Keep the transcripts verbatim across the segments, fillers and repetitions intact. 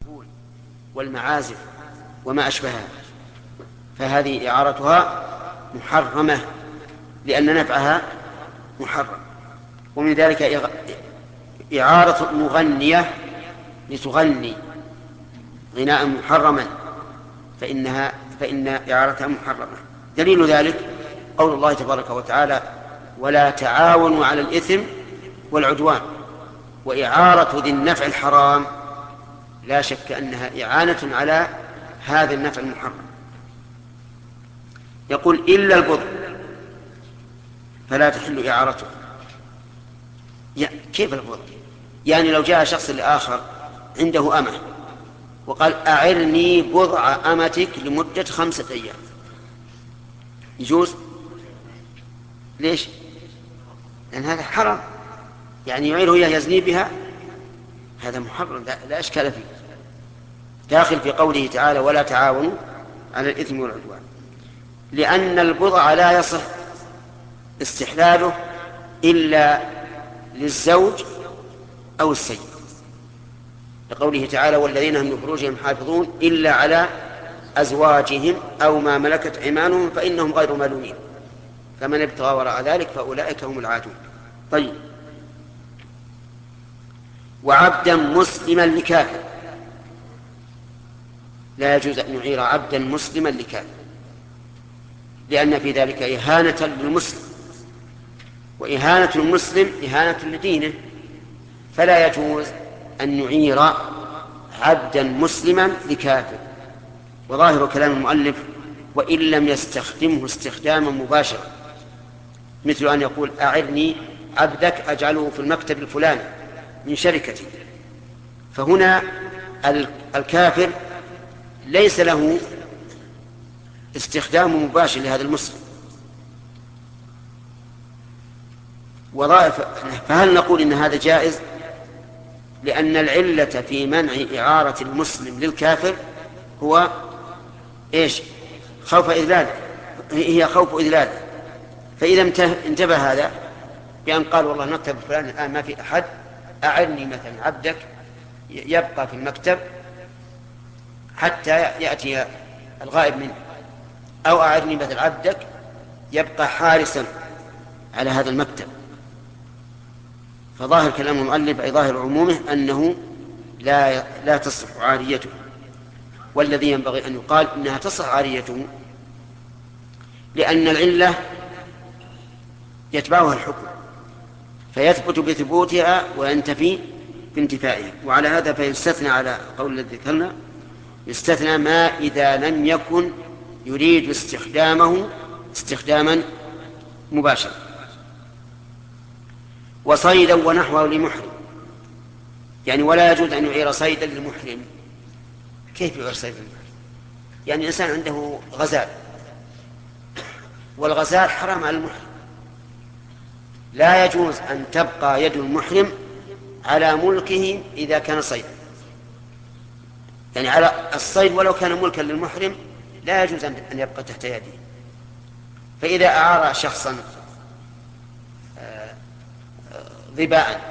والمعازف وما أشبهها، فهذه إعارتها محرمة لأن نفعها محرم. ومن ذلك إعارة المغنية لتغني غناء محرما، فإنها فإن إعارتها محرمة. دليل ذلك قول الله تبارك وتعالى: ولا تعاونوا على الإثم والعدوان. وإعارة ذي النفع الحرام لا شك أنها إعانة على هذا النفع المحرم. يقول: إلا البضع فلا تحل إعارته. كيف البضع؟ يعني لو جاء شخص لآخر عنده أمة وقال: أعرني بضع أمتك لمدة خمسة أيام، يجوز؟ ليش؟ لأن هذا حرام، يعني يعيره إياه يزني بها، هذا محرم لا أشكال فيه، داخل في قوله تعالى: ولا تعاونوا على الإثم والعدوان. لأن البضع لا يصح استحلاله إلا للزوج أو السيد، لقوله تعالى: والذين هم لفروجهم حافظون إلا على أزواجهم أو ما ملكت أيمانهم فإنهم غير ملومين، فمن ابتغى وراء ذلك فأولئك هم العادون. طيب، وعبدا مسلما لكافر، لا يجوز أن يعير عبدا مسلما لكافر، لأن في ذلك إهانة للمسلم، وإهانة المسلم إهانة لدينه، فلا يجوز أن يعير عبدا مسلما لكافر. وظاهر كلام المؤلف: وإن لم يستخدمه استخداما مباشرا، مثل أن يقول: أعرني عبدك أجعله في المكتب الفلاني من شركتي. فهنا الكافر ليس له استخدام مباشر لهذا المسلم، وظائف. فهل نقول إن هذا جائز؟ لأن العلة في منع إعارة المسلم للكافر هو إيش؟ خوف إذلاله، هي خوف إذلاله. فإذا انتبه هذا بأن قال: والله المكتب فلان الآن ما في أحد، أعرني مثلا عبدك يبقى في المكتب حتى يأتي الغائب منه، أو أعرني مثل عبدك يبقى حارسا على هذا المكتب. فظاهر كلام المؤلف أي ظاهر عمومه أنه لا لا تصح عاريته، والذي ينبغي أن يقال إنها تصح عاريته، لأن العلة يتبعها الحكم، فيثبت بثبوتها وينتفي بانتفائها. وعلى هذا فيستثنى على قول الذي ذكرنا، يستثنى ما إذا لم يكن يريد استخدامه استخداما مباشرا. وصيدا ونحوه لمحرم، يعني ولا يجوز أن يعير صيدا للمحرم. كيف يعير صيدا للمحرم؟ يعني إنسان عنده غزال، والغزال حرام على المحرم، لا يجوز أن تبقى يد المحرم على ملكه إذا كان صيدا، يعني على الصيد ولو كان ملكا للمحرم لا يجوز أن يبقى تحت يده. فإذا أعار شخصا ظباء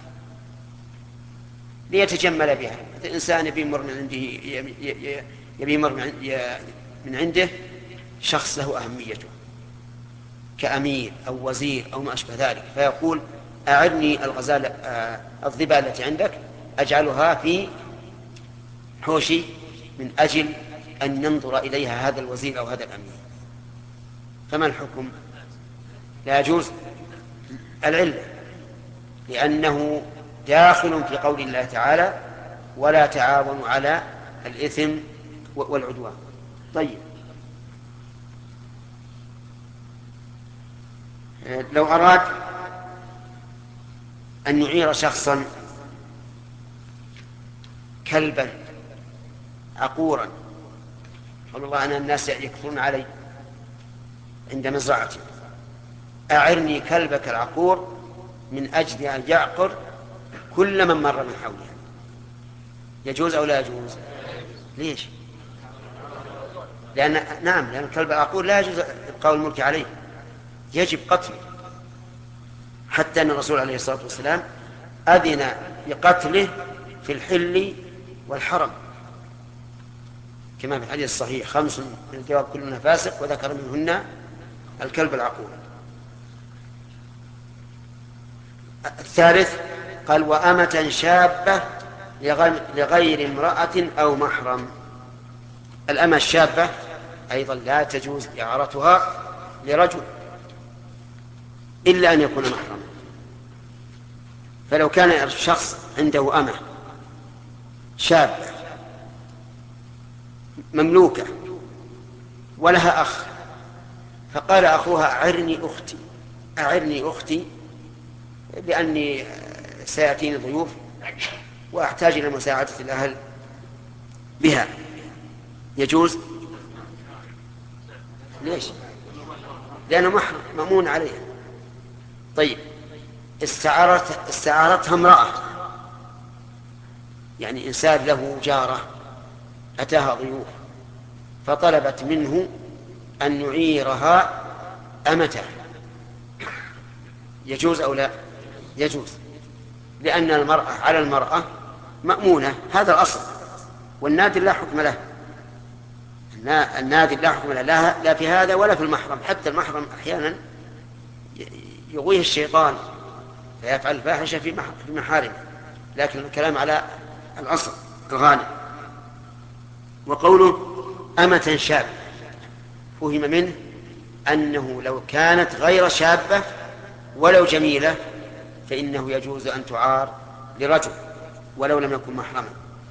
ليتجمل بها، الإنسان يبي يمر من عنده يبي يمر من عنده شخص له أهميته كأمير أو وزير أو ما أشبه ذلك، فيقول: أعرني الغزالة الظباء التي عندك أجعلها في حوشي من أجل أن ينظر إليها هذا الوزير أو هذا الأمير. فما الحكم؟ لا يجوز. العلة لأنه داخل في قول الله تعالى: ولا تعاونوا على الإثم والعدوان. طيب، لو أراد أن يعير شخصا كلبا عقورا، قال: الله أنا الناس يكثرون علي عند مزرعتي، أعرني كلبك العقور من أجل أن يعقر كل من مر من حولها. يجوز أو لا يجوز؟ ليش؟ لأن نعم لأن الكلب العقور لا يجوز إبقاء الملك عليه، يجب قتله، حتى أن الرسول عليه الصلاة والسلام أذن بقتله في الحل والحرم، كما في الحديث الصحيح: خمس من الجواب كلهن فاسق وذكر منهن الكلب العقور. الثالث قال: وأمة شابة لغير امرأة أو محرم. الأمة الشابة أيضا لا تجوز إعارتها لرجل إلا أن يكون محرما. فلو كان الشخص عنده أمة شابة مملوكة ولها أخ، فقال أخوها: أعرني أختي أعرني أختي لأني سيأتيني ضيوف وأحتاج إلى مساعدة الأهل بها، يجوز؟ ليش؟ لأنه محرم مأمون عليها. طيب، استعارت استعارتها امرأة، يعني إنسان له جارة أتاها ضيوف فطلبت منه أن يعيرها أمته، يجوز أو لا؟ يجوز، لأن المرأة على المرأة مأمونة، هذا الأصل، والنادر لا حكم له. النادر لا حكم له لا في هذا ولا في المحرم. حتى المحرم أحيانا يغويه الشيطان فيفعل الفاحشة في محارمه، لكن الكلام على الأصل الغالب. وقوله أمة شاب فهم منه أنه لو كانت غير شابة ولو جميلة فإنه يجوز أن تعار لرجل ولو لم يكن محرما،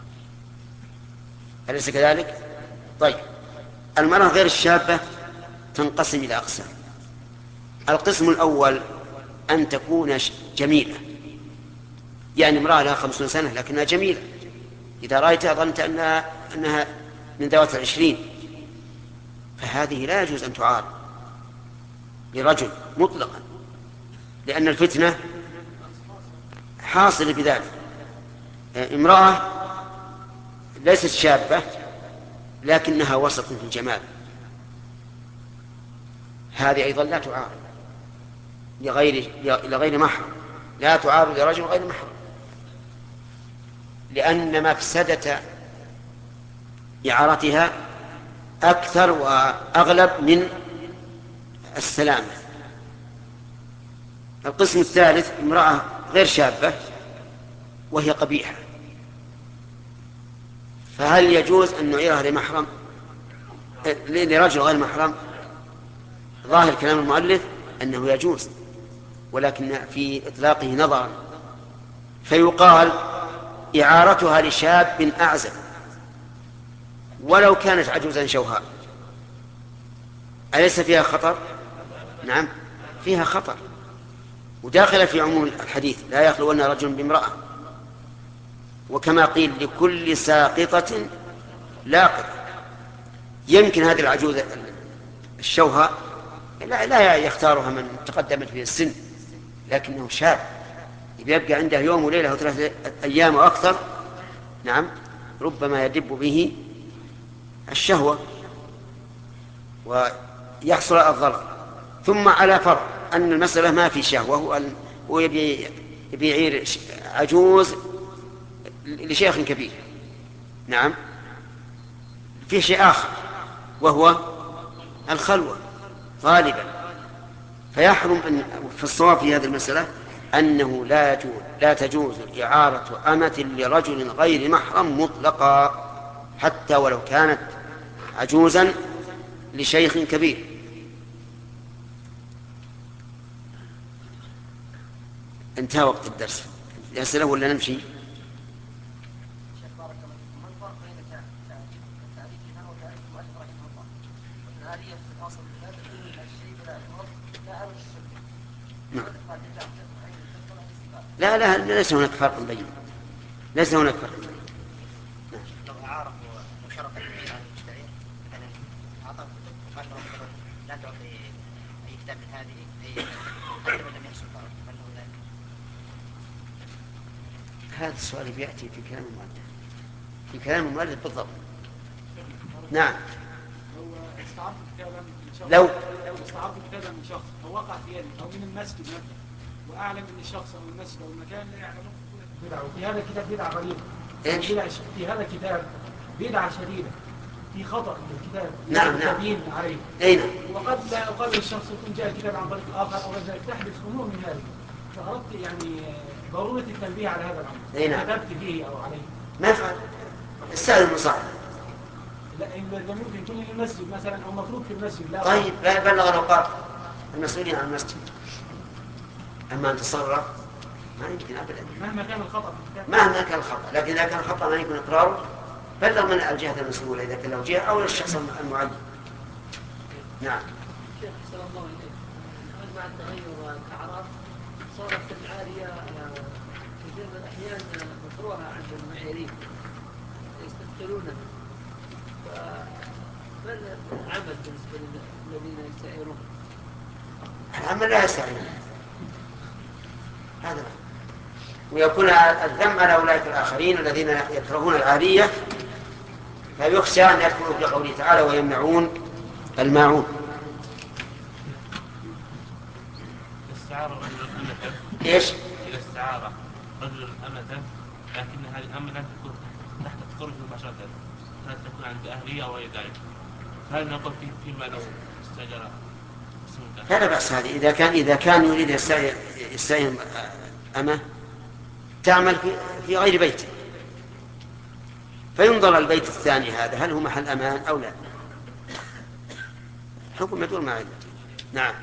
أليس كذلك؟ طيب، المرأة غير الشابة تنقسم إلى أقسام. القسم الأول أن تكون جميلة، يعني امرأة لها خمسون سنة لكنها جميلة، إذا رأيتها ظننت أنها, أنها من ذوات العشرين، فهذه لا يجوز أن تعار لرجل مطلقا، لأن الفتنة حاصلة بذلك. امرأة ليست شابة لكنها وسط في الجمال، هذه أيضا لا تعار لغير لغير محرم، لا تعار لرجل غير محرم، لأن مفسدة إعارتها أكثر وأغلب من السلامة. القسم الثالث امرأة غير شابة وهي قبيحة، فهل يجوز أن نعيرها لمحرم لرجل غير محرم؟ ظاهر كلام المؤلف أنه يجوز، ولكن في إطلاقه نظرا، فيقال إعارتها لشاب أعزب ولو كانت عجوزا شوهاء، أليس فيها خطر؟ نعم فيها خطر، وداخل في عموم الحديث: لا يخلون رجل بامرأة. وكما قيل: لكل ساقطة لاقطة. يمكن هذه العجوز الشوهاء لا, لا يختارها من تقدمت به السن، لكنه شاب يبقى عنده يوم وليلة وثلاثة أيام وأكثر، نعم ربما يدب به الشهوة ويحصل الضرر. ثم على فرض أن المسألة ما في شهوة ويبي يعير عجوز لشيخ كبير، نعم في شيء آخر وهو الخلوة غالبا، فيحرم أن في الصواب في هذه المسألة أنه لا يجوز لا تجوز إعارة أمة لرجل غير محرم مطلقا، حتى ولو كانت عجوزا لشيخ كبير. انتهى وقت الدرس، الأسئلة ولا نمشي؟ لا لا ليس هناك فرق بين ليس هناك فرق بين لو أعارف وشرط المشتري مثلا أعطاه كتب لا تعطي أي كتاب من هذه أي كتاب لم يحصل فرق، هل هو ذلك؟ هذا السؤال يأتي في كلام المؤلف في كلام المؤلف بالضبط. نعم لو استعرض كتابا من شخص او وقع في يدي او من المسجد مثلا واعلم ان الشخص او المسجد او المكان لا يعلمه بدعه وفي هذا الكتاب بدعه غريبه إيش؟ في هذا الكتاب بدعة شديدة، في خطأ في الكتاب. نعم نعم. تبيين عليه. أي نعم. وقد لا يقابل الشخص يكون جاء الكتاب عن طريق آخر أو ذلك، تحدث أمور من هذه. فأردت يعني ضرورة التنبيه على هذا الأمر. أي نعم. كتبت فيه أو عليه. ما يفعل. السائل المصاحب. لا إذا ممكن يكون للمسجد مثلا أو مطلوب في المسجد. لا طيب لا بلغ الأوقات المسؤولين عن المسجد. أما أن تصرف ما يمكن أبدا. مهما كان الخطأ. مهما كان الخطأ، لكن إذا كان الخطأ ما يكون إقراره بلغ من الجهة المسؤولة إذا كان له جهة أو للشخص المعين. نعم. شيخ صلى الله عليه وسلم مع التغير والأعراف صارت العارية كثير من الأحيان مكروهة عند المعيرين يستثقلونها. فما العمل بالنسبة للذين يسائرون؟ العمل لا يستعين هذا، ويكون الذم على أولئك الآخرين الذين يكرهون العارية، فيخشى أن يدخلوا في قوله تعالى ويمنعون الماعون. استعار رجل أمة. إيش؟ إذا استعار رجل أمة لكن هذه الأمة لا تكون تحت تخرج مباشرة، لا تكون عند أهلية أو غير ذلك، هل نقول فيه فيما لو استأجر؟ لا بأس هذه إذا كان إذا كان يريد يستعين أمة تعمل في غير بيته، فينظر البيت الثاني هذا هل هو محل أمان أو لا. حكم يدور مع عدته. نعم.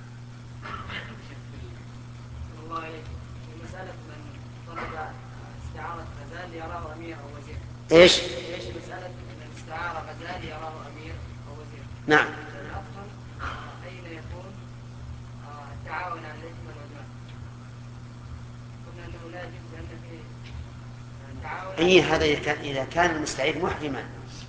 الله عليك في مسألة من طلب استعارة غزال يراه أمير أو وزير. إيش؟ إيش مسألة من استعار غزال يراه أمير أو وزير. نعم. أفهم أين يكون التعاون على الإثم والعدوان. قلنا أنه لا يجوز أن في التعاون. أي هذا إذا كان إذا كان المستعير محرما.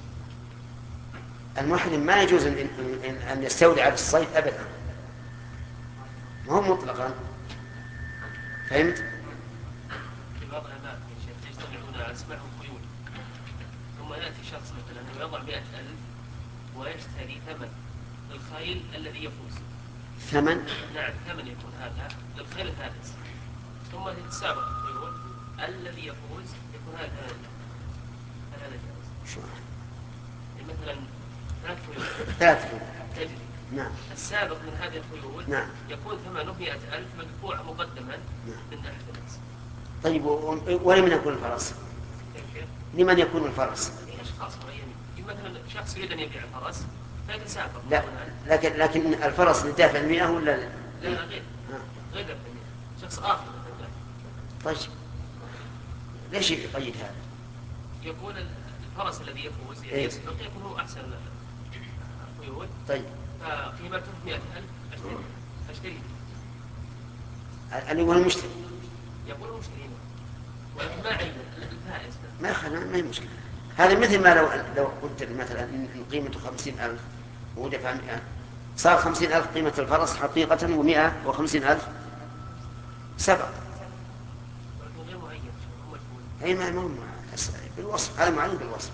المحرم ما يجوز أن أن يستولي على الصيد أبدا. ما هو مطلقا. فهمت؟ في بعض الآباء يجتمعون على اسماء وخيول، ثم يأتي شخص مثلا ويضع مئة ألف ويشتري ثمن الخيل الذي يفوز. ثمن؟ نعم ثمن يكون هذا للخيل الفارس، ثم تتسابق الخيول الذي يفوز يكون هذا ثمن. هل هذا جائز؟ شو؟ مثلا ثلاث خيول. ثلاث خيول. تجري. نعم. السابق من هذه الخيول نعم. يكون ثمنه مئة ألف مدفوع مقدما من أحد الناس. طيب ولمن يكون الفرس؟ لمن يكون الفرس؟ أشخاص معينين. مثلا شخص يريد أن يبيع الفرس فيتسابق. لا لكن لكن الفرس لدافع المئة ولا لا؟ لا لا غير غير دافع المئة. شخص آخر مثلا. طيب ليش يقيد هذا؟ يكون الفرس الذي يفوز يعني يسبق يكون هو أحسن خيول. طيب. فقيمته مئة ألف أشتري أشتري. اللي هو المشتري. يقول المشترين ولكن ما عين الفائز. ما خلنا ما هي مشكلة. هذا مثل ما لو لو قلت مثلا إن قيمته خمسين ألف ودفع مئة صار خمسين ألف قيمة الفرس حقيقة ومئة وخمسين ألف سبق. ولكن غير معين. أي ما ما بالوصف هذا معين بالوصف.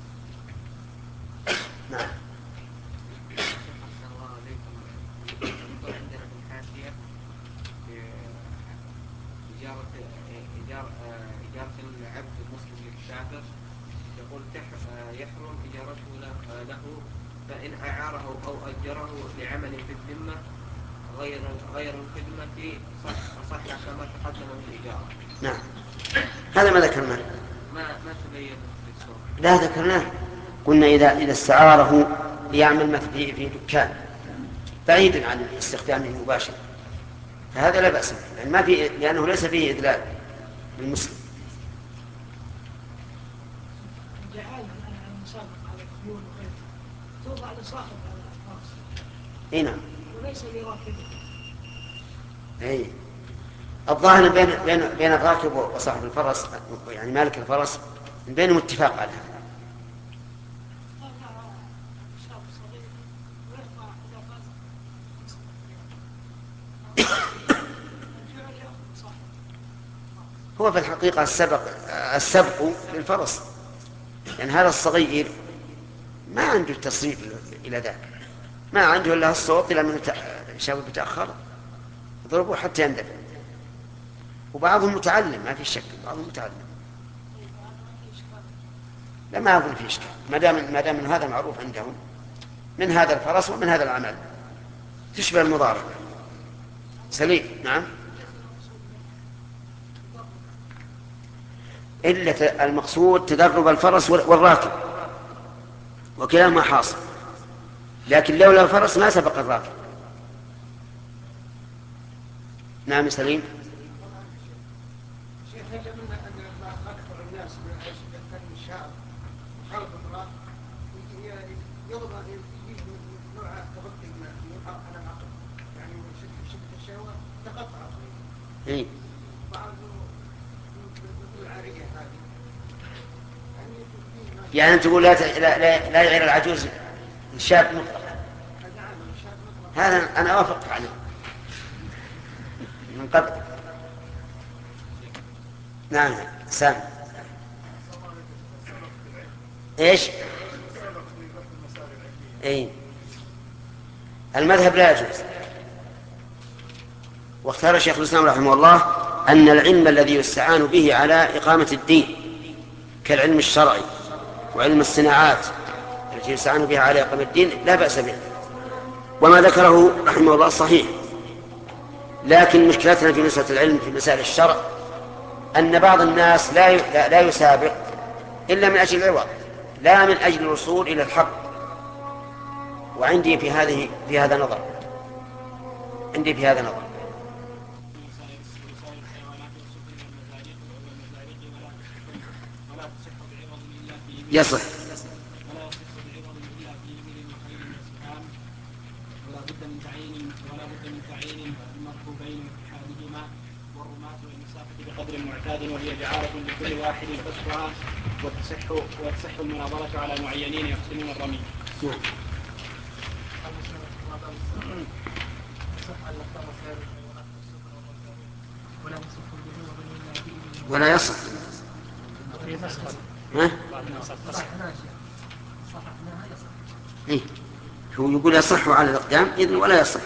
نعم. عندنا في الحاشية إجارة إجارة إجارة العبد المسلم للكافر يقول يحرم إجارته له فإن أعاره أو أجره لعمل في الذمة غير غير الخدمة صح كما تقدم من الإجارة. نعم. هذا ما ذكرناه. ما ما تبين في الصورة. لا ذكرناه. قلنا إذا إذا استعاره ليعمل مثل في في دكان بعيدا عن استخدامه مباشر فهذا لا بأس به يعني ما في لأنه ليس فيه إدلال للمسلم. جعلنا المسابقة على الخيول وغيرها توضع لصاحب على الفرس. اي نعم. وليس لراكبه. اي الظاهر بين بين بين الراكب وصاحب الفرس يعني مالك الفرس بينهم اتفاق على هذا. هو في الحقيقة السبق السبق للفرس يعني هذا الصغير ما عنده تصريف إلى ذلك ما عنده إلا الصوت إلى من شاب بتأخر ضربوه حتى يندفع وبعضهم متعلم ما في شك بعضهم متعلم. لا ما أظن في إشكال، ما دام ما دام هذا معروف عندهم من هذا الفرس ومن هذا العمل، تشبه المضاربة. سليم. نعم. إلا المقصود تدرب الفرس والراكب وكلاهما حاصل، لكن لولا الفرس ما سبق الراكب. نعم سليم. شيخ هل من أن أكثر الناس من الفن الشعر خلق امرأة يضرب يجيب نوع تبطل ما يوقع على العقل، يعني شدة شدة الشهوة تقطع عقله. إيه. بعض العارية هذه يعني أنت تقول لا لا لا, لا يغير العجوز الشاب مطلقا. هذا أنا أوافق عليه من قبل. نعم سام. ايش؟ اي المذهب لا يجوز، واختار الشيخ الإسلام رحمه الله أن العلم الذي يستعان به على إقامة الدين كالعلم الشرعي وعلم الصناعات التي يستعان بها على إقامة الدين لا بأس به، وما ذكره رحمه الله صحيح. لكن مشكلتنا في نسبة العلم في مسائل الشرع أن بعض الناس لا لا يسابق إلا من أجل العوض لا من أجل الوصول إلى الحق. وعندي في هذه في هذا نظر عندي في هذا نظر يصح. ولا بد من تعيين ولا بد من تعيين المركوبين واتحادهما والرماة والمسافة بقدر معتاد، وهي جعالة لكل واحد فسحها وتصح وتصح المناظرة على معينين يقسمون الرمي. ولا يصح. ها؟ إيه؟ هو يقول يصح على الأقدام إذن ولا يصح.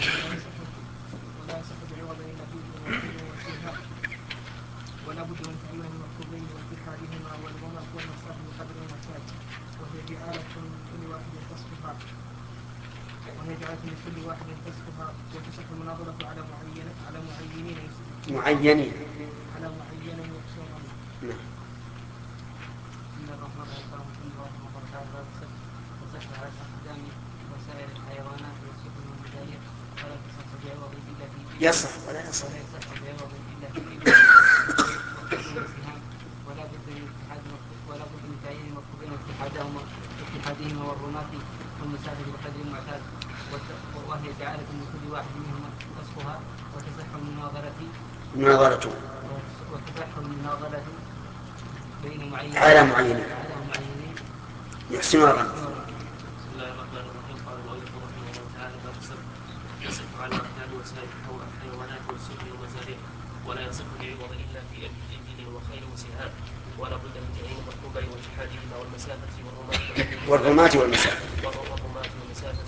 ولا بد من تعيين المركوبين واتحادهما والرماة والمسافة بقدر المعتاد، وهي جعالة لكل واحد تصفها وهي جعالة لكل واحد تصفها وتصح المناظرة على معين على معينين معينين على معين يقسمون. نعم. بسم الله الرحمن الرحيم. اللهم صل على محمد وصح على أقدام وسائر الحيوانات والسفن والمجاريح ولا تصح بعوض إلا في يصح ولا يصح ولا يصح بعوض إلا في ولا بد من اتحاد ولا بد من تعيين المركوبين واتحادهما واتحادهما والرماة والمسافة بقدر المعتاد، وهي جعالة من كل واحد منهما نصفها وتصح المناظرة مناظرته وتصح المناظرة بين معين على معينين على معينين يحسن الرمي. بسم الله الرحمن الرحيم. قال المؤلف رحمه الله تعالى باب السبت يصح على أركان وسائر الحيوانات والسفن والمزارع ولا يصح بعوض إلا في إبل وخيل وسهام، ولا بد من تعيين المركوبين واتحادهما والمسافة والرماة والرماة والمسافة والرماة والمسافة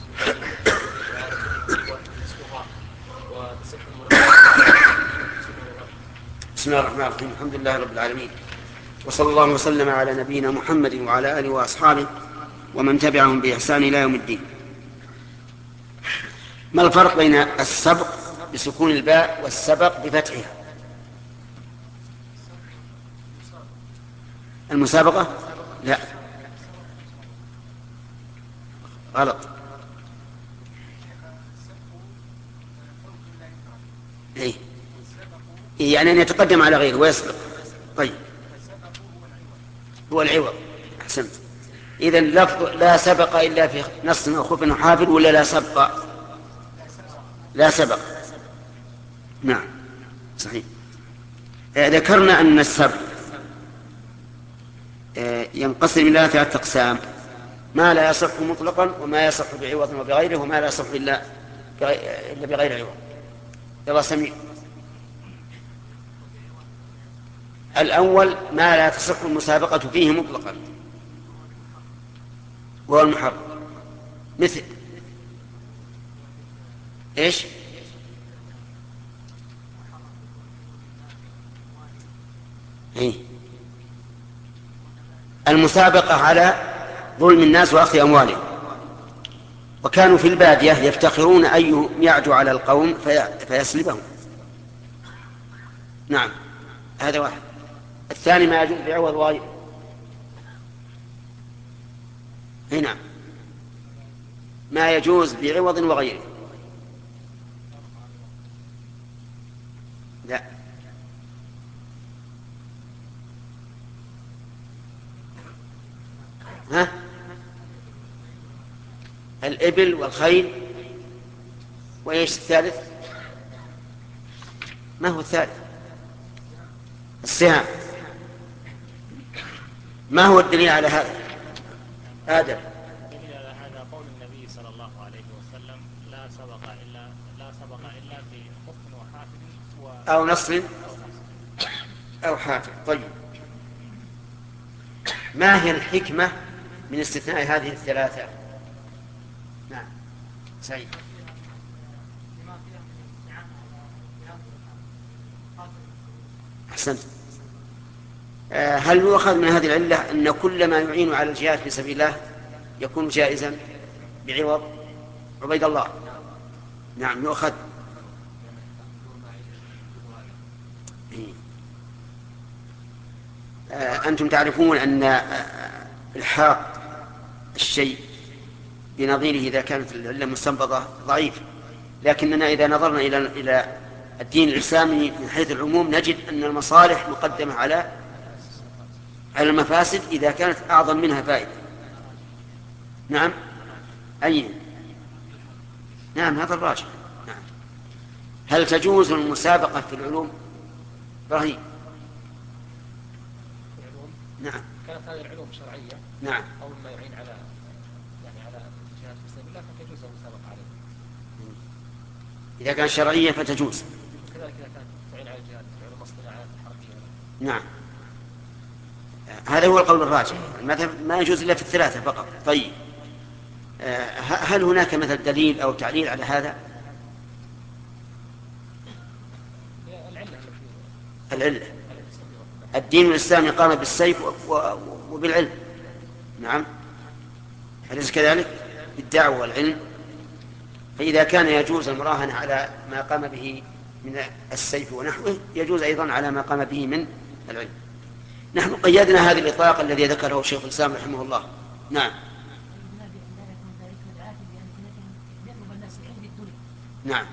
وتصح المناظرة. بسم الله الرحمن الرحيم. الحمد لله رب العالمين، وصلى الله وسلم على نبينا محمد وعلى آله وأصحابه ومن تبعهم بإحسان إلى يوم الدين. ما الفرق بين السبق بسكون الباء والسبق بفتحها؟ المسابقة؟ لا غلط. إيه؟ يعني أن يتقدم على غيره ويسبق. طيب هو العوض. أحسنت. إذن لفظ لا سبق إلا في نص أو خف أو حافظ ولا لا سبق؟ لا سبق. نعم صحيح. ذكرنا أن السبق ينقسم إلى ثلاثة أقسام: ما لا يصح مطلقا، وما يصح بعوض وبغيره، وما لا يصح إلا بغير عوض. يلا سميع. الأول ما لا تصح المسابقة فيه مطلقا وهو المحرم، مثل إيش؟ إيه؟ المسابقة على ظلم الناس وأخذ أموالهم. وكانوا في البادية يفتخرون أن يعدوا على القوم في فيسلبهم. نعم، هذا واحد. الثاني ما يجوز بعوض وغيره. هنا ما يجوز بعوض وغيره. لا، ها؟ الإبل والخيل، وإيش الثالث؟ ما هو الثالث؟ السهام. ما هو الدليل على هذا؟ آدم. الدليل على هذا قول النبي صلى الله عليه وسلم: لا سبق إلا لا سبق إلا في خف وحافظ و... أو نصر أو حافظ. طيب، ما هي الحكمة من استثناء هذه الثلاثة؟ نعم، سعيد. أحسنت. هل يؤخذ من هذه العلة أن كل ما يعين على الجهاد في سبيل الله يكون جائزا بعوض؟ عبيد الله. نعم، يؤخذ. أنتم تعرفون أن الحاق الشيء بنظيره إذا كانت العلة مستنبطة ضعيف، لكننا إذا نظرنا إلى إلى الدين الإسلامي من حيث العموم نجد أن المصالح مقدمة على على المفاسد إذا كانت أعظم منها فائدة. نعم، أي نعم، هذا الراجح. نعم. هل تجوز المسابقة في العلوم؟ إبراهيم. نعم. كانت هذه العلوم شرعية. نعم. أو ما يعين على يعني على الجهاد في سبيل الله فتجوز المسابقة عليه. إذا كانت شرعية فتجوز. كذلك إذا كانت تعين على الجهاد في علوم الصناعات الحربية. نعم، هذا هو القول الراجح. ما يجوز إلا في الثلاثة فقط. طيب، هل هناك مثل دليل أو تعليل على هذا؟ العلة. الدين الإسلامي قام بالسيف وبالعلم. نعم، أليس كذلك؟ بالدعوة والعلم. فإذا كان يجوز المراهنة على ما قام به من السيف ونحوه، يجوز أيضا على ما قام به من العلم. نحن قيدنا هذا الإطلاق الذي ذكره الشيخ الإسلام رحمه الله. نعم. نعم،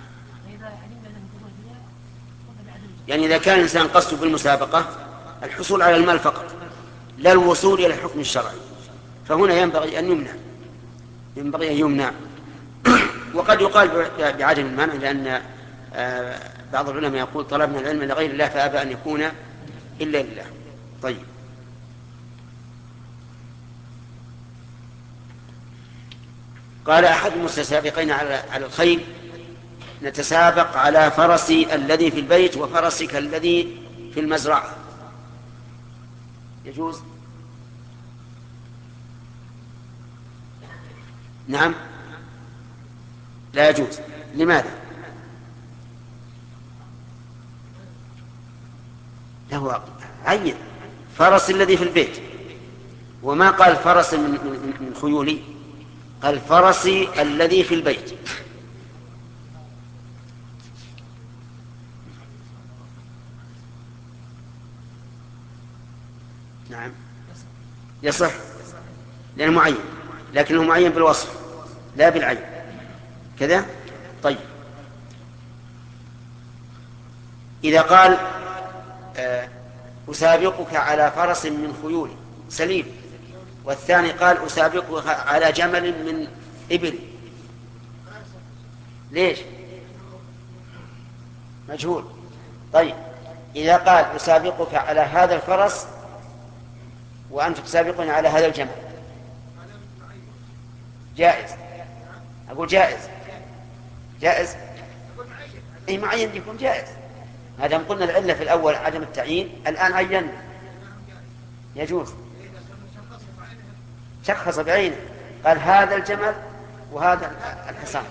يعني إذا كان الإنسان قصده بالمسابقة الحصول على المال فقط لا الوصول إلى الحكم الشرعي، فهنا ينبغي أن يمنع ينبغي أن يمنع وقد يقال بعدم المنع، لأن بعض العلماء يقول: طلبنا العلم لغير الله فأبى أن يكون إلا لله. طيب، قال أحد المتسابقين على الخيل: نتسابق على فرسي الذي في البيت وفرسك الذي في المزرعة. يجوز؟ نعم، لا يجوز. لماذا؟ له عين فرس الذي في البيت، وما قال فرس من, من, من خيولي، قال فرسي الذي في البيت. نعم، يصح لأنه معين، لكنه معين بالوصف لا بالعين كذا. طيب، إذا قال أسابقك على فرس من خيول سليم، والثاني قال أسابقك على جمل من إبل، ليش؟ مجهول. طيب، إذا قال أسابقك على هذا الفرس وأنت تسابقني على هذا الجمل، جائز. أقول جائز جائز أي معين يكون جائز. هذا قلنا العلة في الأول عدم التعيين، الآن عينا يجوز. شخص بعينه قال هذا الجمل وهذا الحصان،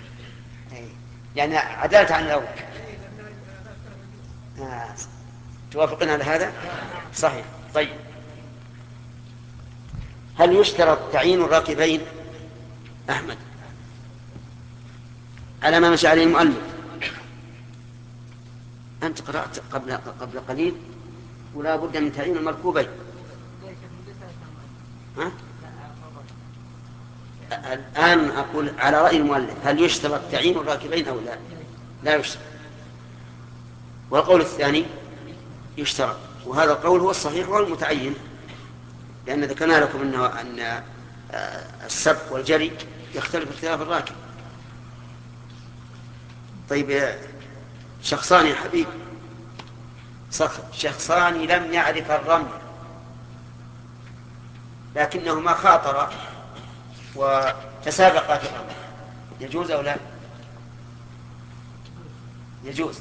يعني عدالة عن الأول. آه. توافقون على هذا؟ صحيح. طيب، هل يشترط تعيين الراكبين؟ أحمد، على ما مشى عليه المؤلف. أنت قرأت قبل قبل قليل ولا بد من تعيين المركوبين. ها؟ الآن أقول على رأي المؤلف، هل يشترط تعيين الراكبين أو لا؟ لا يشترط. والقول الثاني يشترط، وهذا القول هو الصحيح والمتعين، لأن ذكرنا لكم أنه أن السبق والجري يختلف اختلاف الراكب. طيب، شخصان يا حبيب، شخصان لم يعرف الرمي لكنهما خاطرا وتسابقا في الرمي، يجوز أو لا؟ يجوز.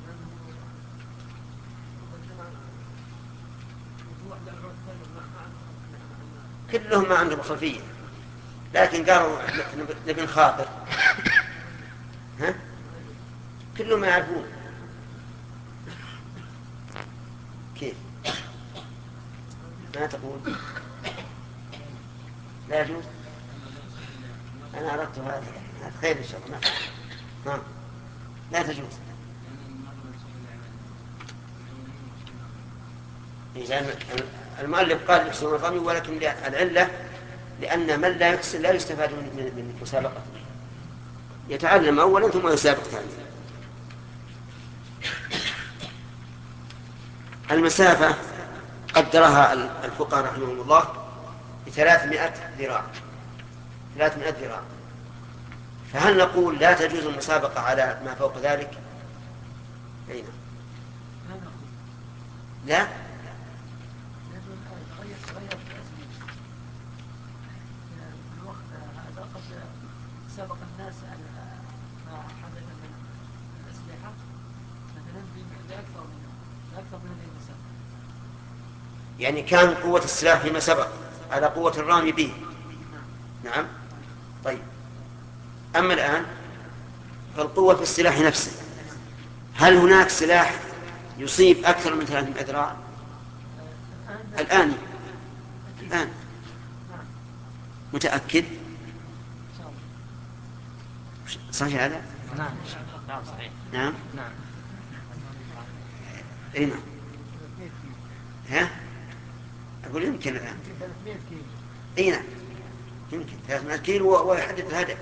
كلهم ما عندهم خلفية، لكن قالوا نبي نخاطر. ها؟ كلهم ما يعرفون كيف. ما تقول لا يجوز؟ أنا أردت هذا خير إن شاء الله. ما لا تجوز. لأن المؤلف قال يحسن الرمي، ولكن العلة لأن من لا يحسن لا يستفاد من المسابقة، يتعلم أولا ثم يسابق ثانيا. المسافة قدرها الفقهاء رحمهم الله بثلاثمائة ذراع، ثلاثمائة ذراع. فهل نقول لا تجوز المسابقة على ما فوق ذلك؟ أين؟ لا، سبق الناس على ما حدث من الأسلحة مثلا بأكثر من أكثر من هذه المسافة. يعني كان قوة السلاح فيما سبق على قوة الرامي به. نعم. طيب، أما الآن فالقوة في السلاح نفسه. هل هناك سلاح يصيب أكثر من ثلاثمائة ذراع الآن؟ الآن متأكد؟ صحيح هذا؟ نعم نعم صحيح. نعم نعم. اي نعم. ها؟ أقول يمكن الآن. اي نعم يمكن ثلاثمائة كيلو ويحدد الهدف.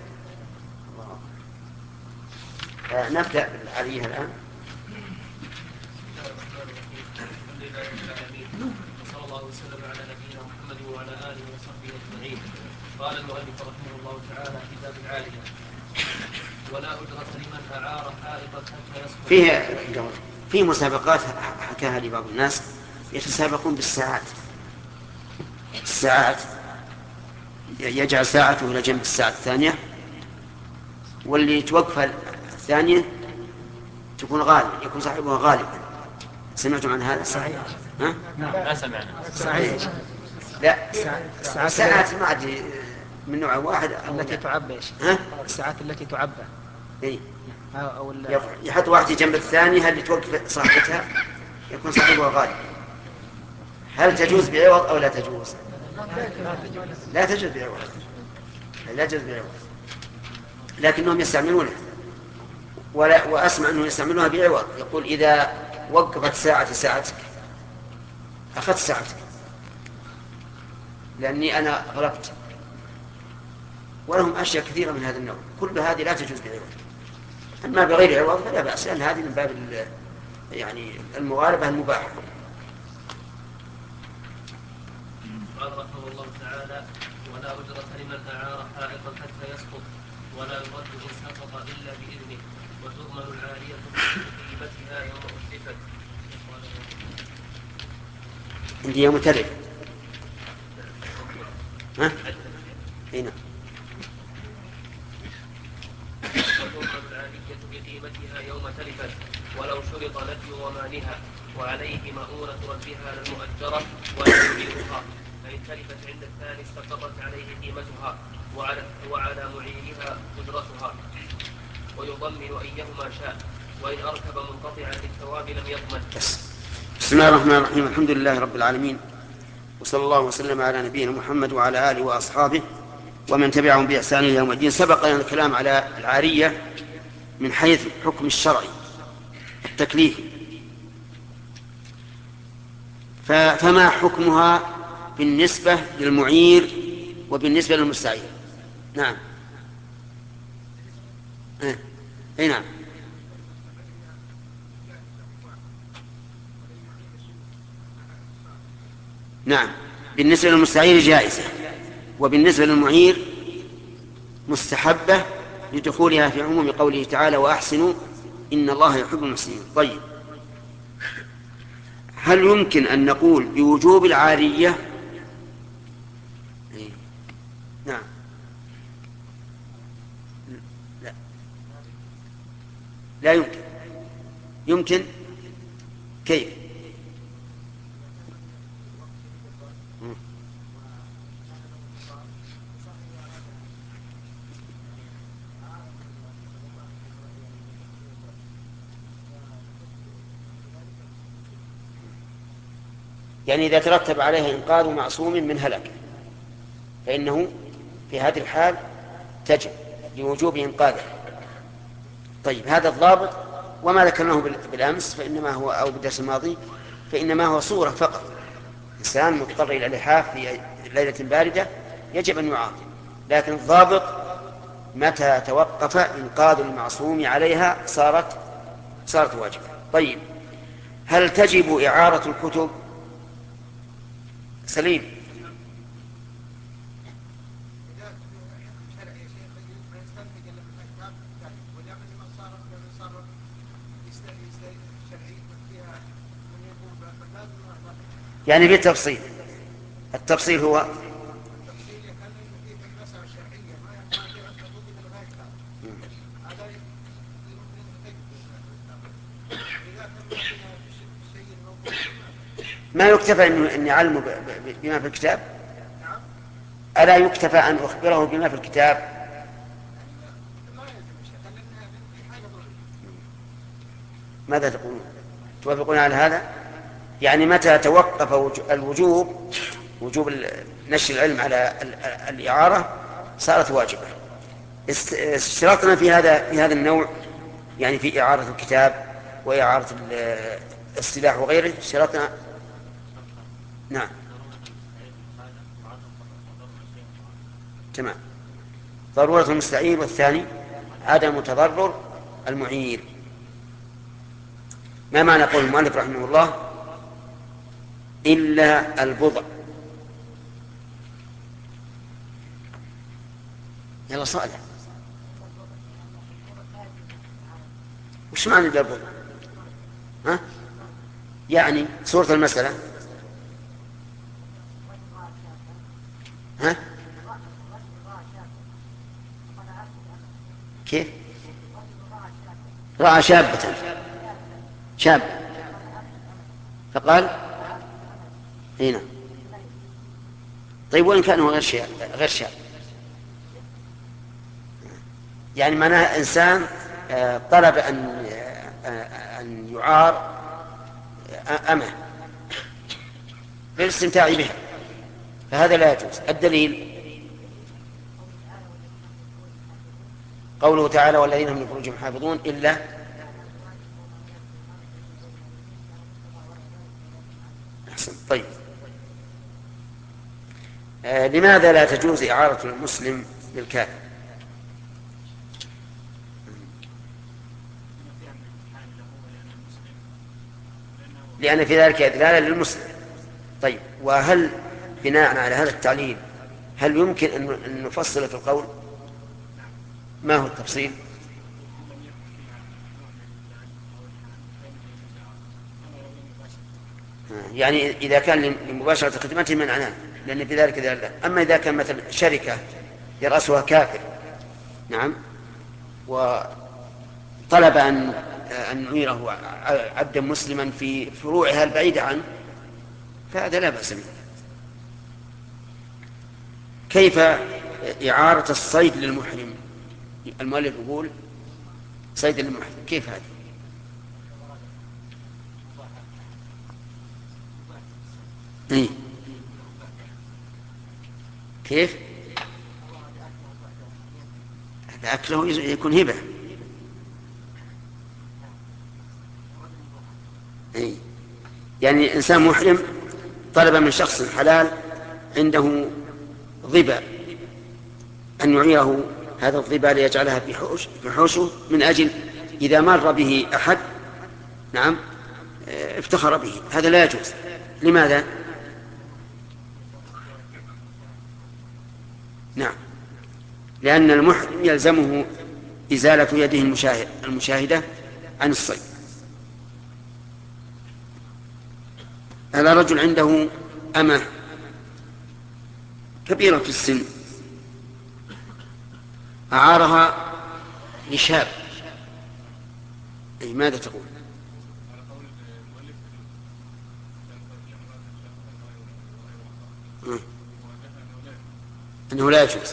آه نبدأ بالعالية الآن. صلى الله وسلم على نبينا محمد وعلى آله وصحبه أجمعين. قال المؤلف رحمه الله تعالى كتاب العالية: ولا أجرة لمن أعار حائطا حتى يسقط. فيه في مسابقات حكاها لي بعض الناس يتسابقون بالساعات. الساعات يجعل ساعته إلى جنب الساعة الثانية، واللي توقف الثانية تكون غالب، يكون صاحبها غالبا. سمعتم عن هذا؟ صحيح. ها؟ لا سمعنا. صحيح. لا، الساعات ما عاد من نوع واحد التي تعبى يا شيخ. ها؟ الساعات التي تعبى. اي. أو يحط واحدة جنب الثانية اللي توقف صاحبتها يكون صاحبها غالب. هل تجوز بعوض أو لا تجوز؟ لا تجوز بعوض. لا تجوز بعوض، لكنهم يستعملونها، ولا وأسمع أنهم يستعملونها بعوض. يقول إذا وقفت ساعة ساعتك أخذت ساعتك لأني أنا غلبت. ولهم أشياء كثيرة من هذا النوع، كل هذه لا تجوز بعوض. أما بغير عوض فلا بأس، لأن هذه من باب يعني المغالبة المباحة. قال رحمه الله تعالى: ولا أجرة لمن أعار حائطا حتى يسقط، ولا يرد إن سقط إلا بإذنه، وتضمن العارية بقيمتها يوم أتلفت. عندي يوم تلف. ها؟ هنا. وتضمن العارية بقيمتها يوم تلفت، ولو شرط نفي ضمانها، وعليه مؤونة ردها للمؤجرة ولا يعيرها، فإن تلفت عند الثاني استقرت عليه قيمتها، وعلى, وعلى معينها أجرتها، ويضمن أيهما شاء، وإن أركب منقطعا للثواب لم يضمن. بس بسم الله الرحمن الرحيم. الحمد لله رب العالمين، وصلى الله وسلم على نبينا محمد وعلى آله وأصحابه ومن تبعهم بإحسان إلى يوم الدين. سبق لنا الكلام على العارية من حيث الحكم الشرعي التكليفي، فما حكمها بالنسبة للمعير وبالنسبة للمستعير؟ نعم. اي نعم. نعم، بالنسبة للمستعير جائزة، وبالنسبة للمعير مستحبة لدخولها في عموم قوله تعالى وأحسنوا إن الله يحب المحسنين. طيب، هل يمكن أن نقول بوجوب العارية؟ نعم. لا لا يمكن. يمكن كيف؟ يعني إذا ترتب عليها إنقاذ معصوم من هلك فإنه في هذه الحال تجب لوجوب إنقاذه. طيب، هذا الضابط وما ذكرناه بالأمس فإنما هو أو بالدرس الماضي فإنما هو صورة فقط. إنسان مضطر إلى اللحاف في ليلة باردة يجب أن يعاقب، لكن الضابط متى توقف إنقاذ المعصوم عليها صارت صارت واجبة. طيب، هل تجب إعارة الكتب؟ سليم. يعني بالتفصيل. التفصيل هو ما يكتفى أن يعلم بما في الكتاب؟ ألا يكتفى أن أخبره بما في الكتاب؟ ماذا تقولون؟ توافقون على هذا؟ يعني متى توقف الوجوب وجوب نشر العلم على الإعارة صارت واجبة. اشترطنا في هذا في هذا النوع، يعني في إعارة الكتاب وإعارة السلاح وغيره، اشترطنا. نعم، تمام. ضرورة المستعير، والثاني عدم تضرر المعير. ما معنى قول المؤلف رحمه الله إلا البضع؟ يلا صالح، وش معنى إلا البضع؟ ها؟ يعني صورة المسألة. ها؟ كيف؟ رأى شابة شاب فقال هنا. طيب، وإن كان هو غير شاب غير شاب يعني معناه إنسان طلب أن أن يعار أمه للاستمتاع بها، فهذا لا يجوز. الدليل قوله تعالى والذين هم لفروجهم حافظون إلا أحسن. طيب، آه لماذا لا تجوز إعارة المسلم للكافر؟ لأن في ذلك إذلالا للمسلم. طيب، وهل بناء على هذا التعليل هل يمكن أن نفصل في القول؟ ما هو التفصيل؟ يعني إذا كان لمباشرة خدمته منعناه لأن في ذلك ذلك. أما إذا كان مثلا شركة يرأسها كافر، نعم، وطلب أن أن يعيره عبدا مسلما في فروعها البعيدة عنه فهذا لا بأس به. كيف إعارة الصيد للمحرم؟ المؤلف يقول صيد للمحرم، كيف هذا؟ إيه؟ كيف؟ أكله يكون هبة. إيه؟ يعني إنسان محرم طلب من شخص حلال عنده ظبا أن يعيره هذا الظبا ليجعلها في حوش في حوشه من أجل إذا مر به أحد نعم افتخر به. هذا لا يجوز. لماذا؟ نعم، لأن المحرم يلزمه إزالة يده المشاهد المشاهدة عن الصيد. هذا رجل عنده أمة كبيرة في السن أعارها لشاب، أي ماذا تقول؟ أنه لا يجوز.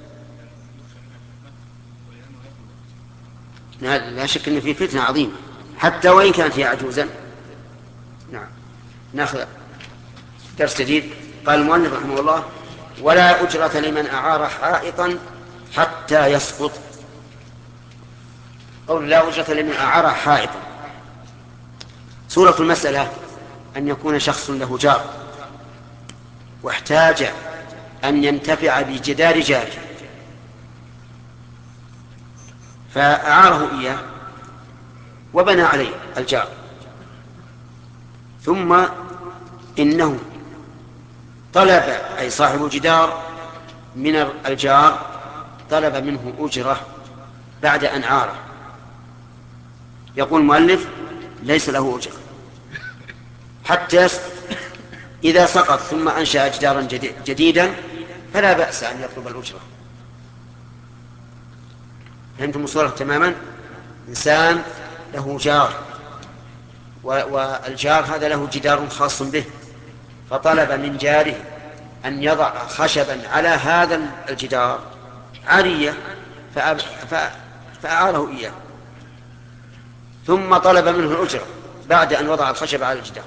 لا شك أن في فتنة عظيمة حتى وإن كانت هي عجوزا. نعم. ناخذ درس جديد. قال المؤلف رحمه الله: ولا أجرة لمن أعار حائطا حتى يسقط. قول لا أجرة لمن أعار حائطا، صورة المسألة أن يكون شخص له جار واحتاج أن ينتفع بجدار جاره فأعاره إياه وبنى عليه الجار، ثم إنه طلب أي صاحب الجدار من الجار طلب منه أجرة بعد أن عاره. يقول المؤلف: ليس له أجرة حتى إذا سقط ثم أنشأ جدارا جديدا فلا بأس أن يطلب الأجرة. فهمتم الصورة تماما؟ إنسان له جار والجار هذا له جدار خاص به، فطلب من جاره أن يضع خشبا على هذا الجدار عارية فأعاره إياه، ثم طلب منه الأجرة بعد أن وضع الخشب على الجدار.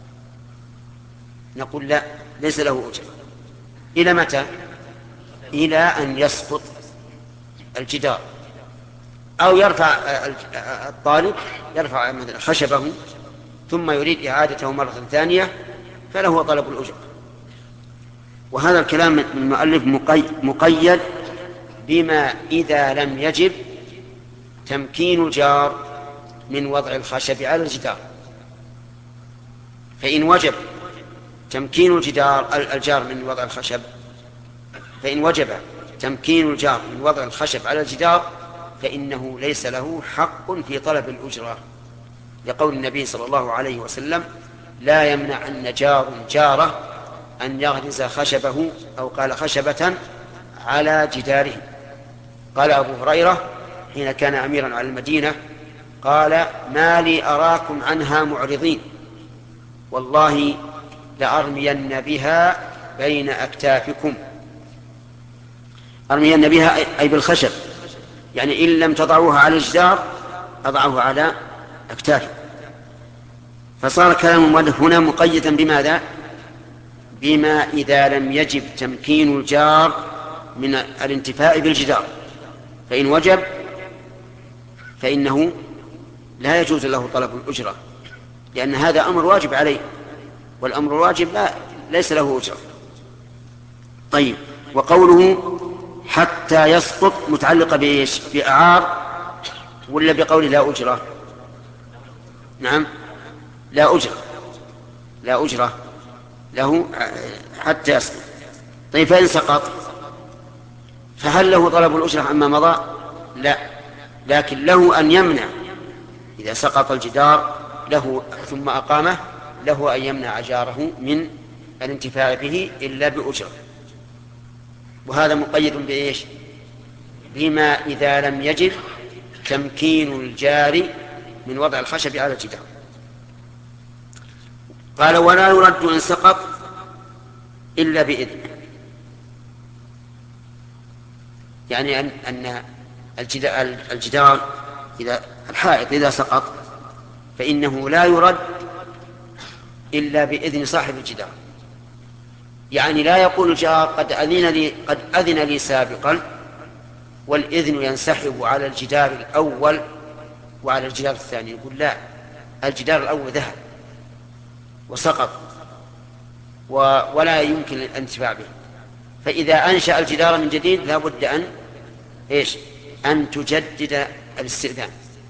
نقول: لا، ليس له أجرة. إلى متى؟ إلى أن يسقط الجدار، أو يرفع الطالب يرفع خشبه ثم يريد إعادته مرة ثانية فله طلب الأجرة. وهذا الكلام من المؤلف مقيد بما إذا لم يجب تمكين الجار من وضع الخشب على الجدار. فإن وجب تمكين الجدار الجار من وضع الخشب فإن وجب تمكين الجار من وضع الخشب على الجدار فإنه ليس له حق في طلب الأجرة، لقول النبي صلى الله عليه وسلم: لا يمنعن جار جاره أن يغرز خشبه أو قال خشبة على جداره. قال أبو هريرة حين كان أميرا على المدينة: قال: ما لي أراكم عنها معرضين، والله لأرمين بها بين أكتافكم. أرمين بها أي بالخشب، يعني إن لم تضعوها على الجدار أضعوه على أكتافكم. فصار كلام المؤلف هنا مقيدا بماذا؟ بما إذا لم يجب تمكين الجار من الانتفاع بالجدار. فإن وجب فإنه لا يجوز له طلب الأجرة، لأن هذا أمر واجب عليه، والأمر الواجب لا ليس له أجرة. طيب، وقوله حتى يسقط متعلقة بإيش؟ بأعار ولا بقوله لا أجرة؟ نعم، لا أجرة، لا أجرة له حتى يسقط. طيب، فإن سقط فهل له طلب الأجرة عما مضى؟ لا، لكن له أن يمنع إذا سقط الجدار له ثم أقامه، له أن يمنع جاره من الانتفاع به إلا بأجرة. وهذا مقيد بإيش؟ بما إذا لم يجب تمكين الجار من وضع الخشب على الجدار. قال: ولا يرد إن سقط إلا بإذن، يعني أن أن الجدار إذا الحائط إذا سقط فإنه لا يرد إلا بإذن صاحب الجدار. يعني لا يقول الجار قد أذن لي, قد أذن لي سابقا والإذن ينسحب على الجدار الأول وعلى الجدار الثاني. يقول لا، الجدار الأول ذهب وسقط ولا يمكن الانتفاع به، فإذا أنشأ الجدار من جديد لا بد أن إيش أن تجدد الاستئذان.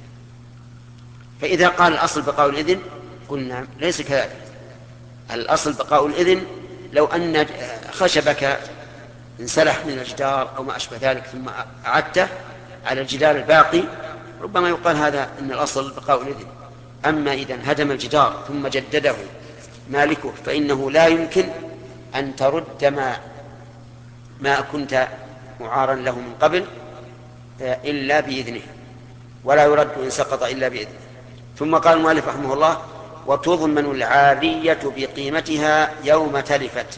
فإذا قال الأصل بقاء الإذن قلنا ليس كذلك، الأصل بقاء الإذن لو أن خشبك انسلح من الجدار أو ما أشبه ذلك ثم أعدته على الجدار الباقي ربما يقال هذا أن الأصل بقاء الإذن. أما إذا هدم الجدار ثم جدده مالكه فإنه لا يمكن أن ترد ما ما كنت معارا له من قبل إلا بإذنه، ولا يرد إن سقط إلا بإذنه. ثم قال المؤلف رحمه الله: وتضمن العارية بقيمتها يوم تلفت.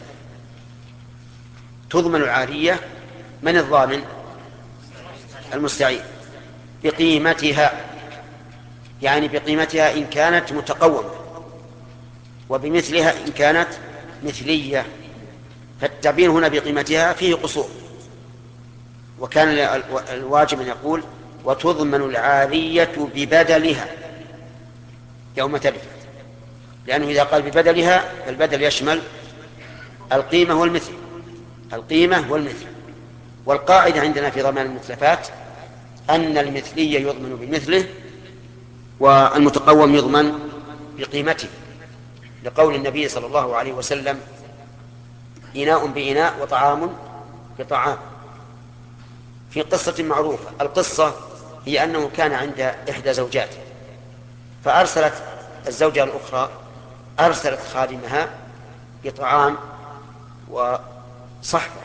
تضمن العارية، من الضامن؟ المستعين. بقيمتها يعني بقيمتها إن كانت متقومة، وبمثلها إن كانت مثلية. فالتعبير هنا بقيمتها فيه قصور، وكان الواجب أن يقول وتضمن العارية ببدلها يوم تلفت، لأنه إذا قال ببدلها فالبدل يشمل القيمة والمثل القيمة والمثل والقاعدة عندنا في ضمان المتلفات أن المثلي يضمن بمثله والمتقوم يضمن بقيمته، لقول النبي صلى الله عليه وسلم: إناء بإناء وطعام بطعام. في قصة معروفة، القصة هي أنه كان عند إحدى زوجاته فأرسلت الزوجة الأخرى أرسلت خادمها بطعام وصحفة.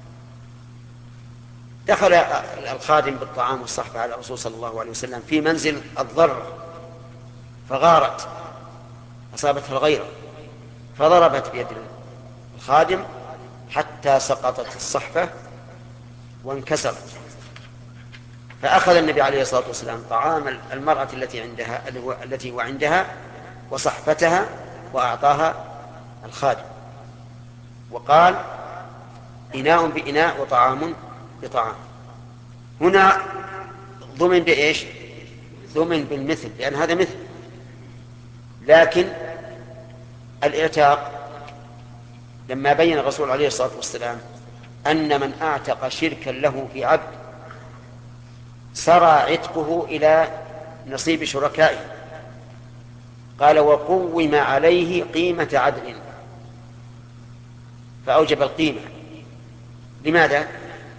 دخل الخادم بالطعام والصحفة على الرسول صلى الله عليه وسلم في منزل الضرة فغارت، أصابتها الغيرة فضربت بيد الخادم حتى سقطت الصحفة وانكسرت. فأخذ النبي عليه الصلاة والسلام طعام المرأة التي عندها التي هو عندها وصحفتها وأعطاها الخادم، وقال: إناء بإناء وطعام بطعام. هنا ضمن بإيش؟ ضمن بالمثل، لأن هذا مثل. لكن الإعتاق لما بين الرسول عليه الصلاة والسلام أن من أعتق شركا له في عبد سرى عتقه إلى نصيب شركائه، قال: وقوم عليه قيمة عدل، فأوجب القيمة. لماذا؟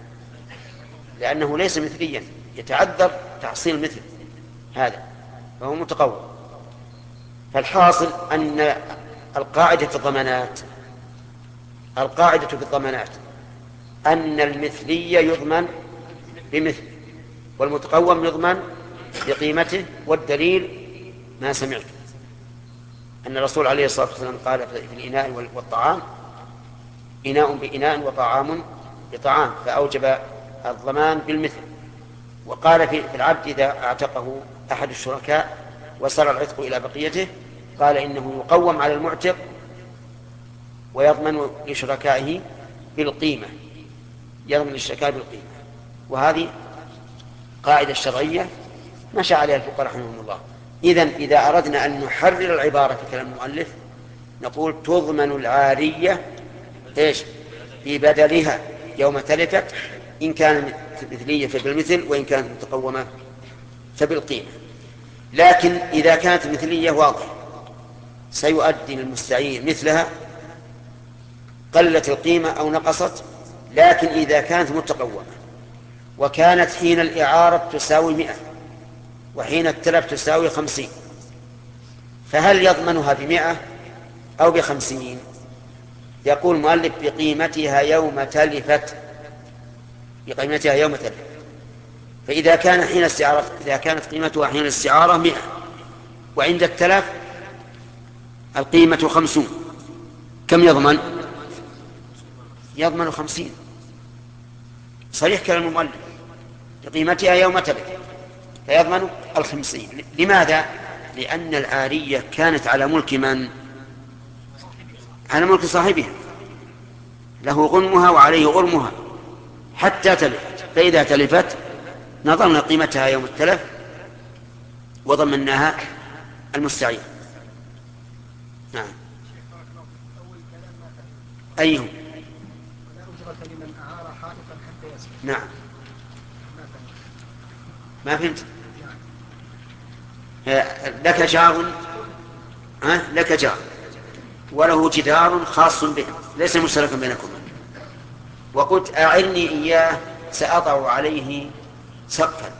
لأنه ليس مثليا، يتعذر تحصيل مثل هذا، فهو متقوم. فالحاصل أن القاعدة في الضمانات القاعدة في الضمانات أن المثلي يضمن بمثل والمتقوم يضمن بقيمته. والدليل ما سمعت أن الرسول عليه الصلاة والسلام قال في الإناء والطعام: إناء بإناء وطعام بطعام، فأوجب الضمان بالمثل. وقال في العبد إذا اعتقه أحد الشركاء وسر العتق إلى بقيته قال إنه يقوم على المعتق ويضمن لشركائه بالقيمة يضمن للشركاء بالقيمة. وهذه قاعدة شرعية مشى عليها الفقهاء رحمهم الله. إذن إذا أردنا أن نحرر العبارة في كلام المؤلف نقول تضمن العارية إيش؟ ببدلها يوم تلفت، إن كانت مثلية فبالمثل، وإن كانت متقومة فبالقيمة. لكن إذا كانت مثلية واضح سيؤدي للمستعين مثلها قلت القيمة أو نقصت. لكن إذا كانت متقومة وكانت حين الإعارة تساوي مئة وحين التلف تساوي خمسين، فهل يضمنها بمئة أو بخمسين؟ يقول المؤلف بقيمتها يوم تلفت بقيمتها يوم تلفت. فإذا كان حين استعارة إذا كانت قيمتها حين الاستعارة مئة وعند التلف القيمة خمسون، كم يضمن؟ يضمن خمسين. صريح كلام المؤلف بقيمتها يوم تلف فيضمن الخمسين. لماذا؟ لأن العارية كانت على ملك من؟ على ملك صاحبها، له غنمها وعليه غرمها حتى تلف، فإذا تلفت نظرنا قيمتها يوم التلف وضمناها المستعير. نعم. أيهم؟ نعم. ما فهمت. لك جار، ها؟ لك جار وله جدار خاص به ليس مشتركا بينكما، وقلت أعرني إياه سأضع عليه سقفا،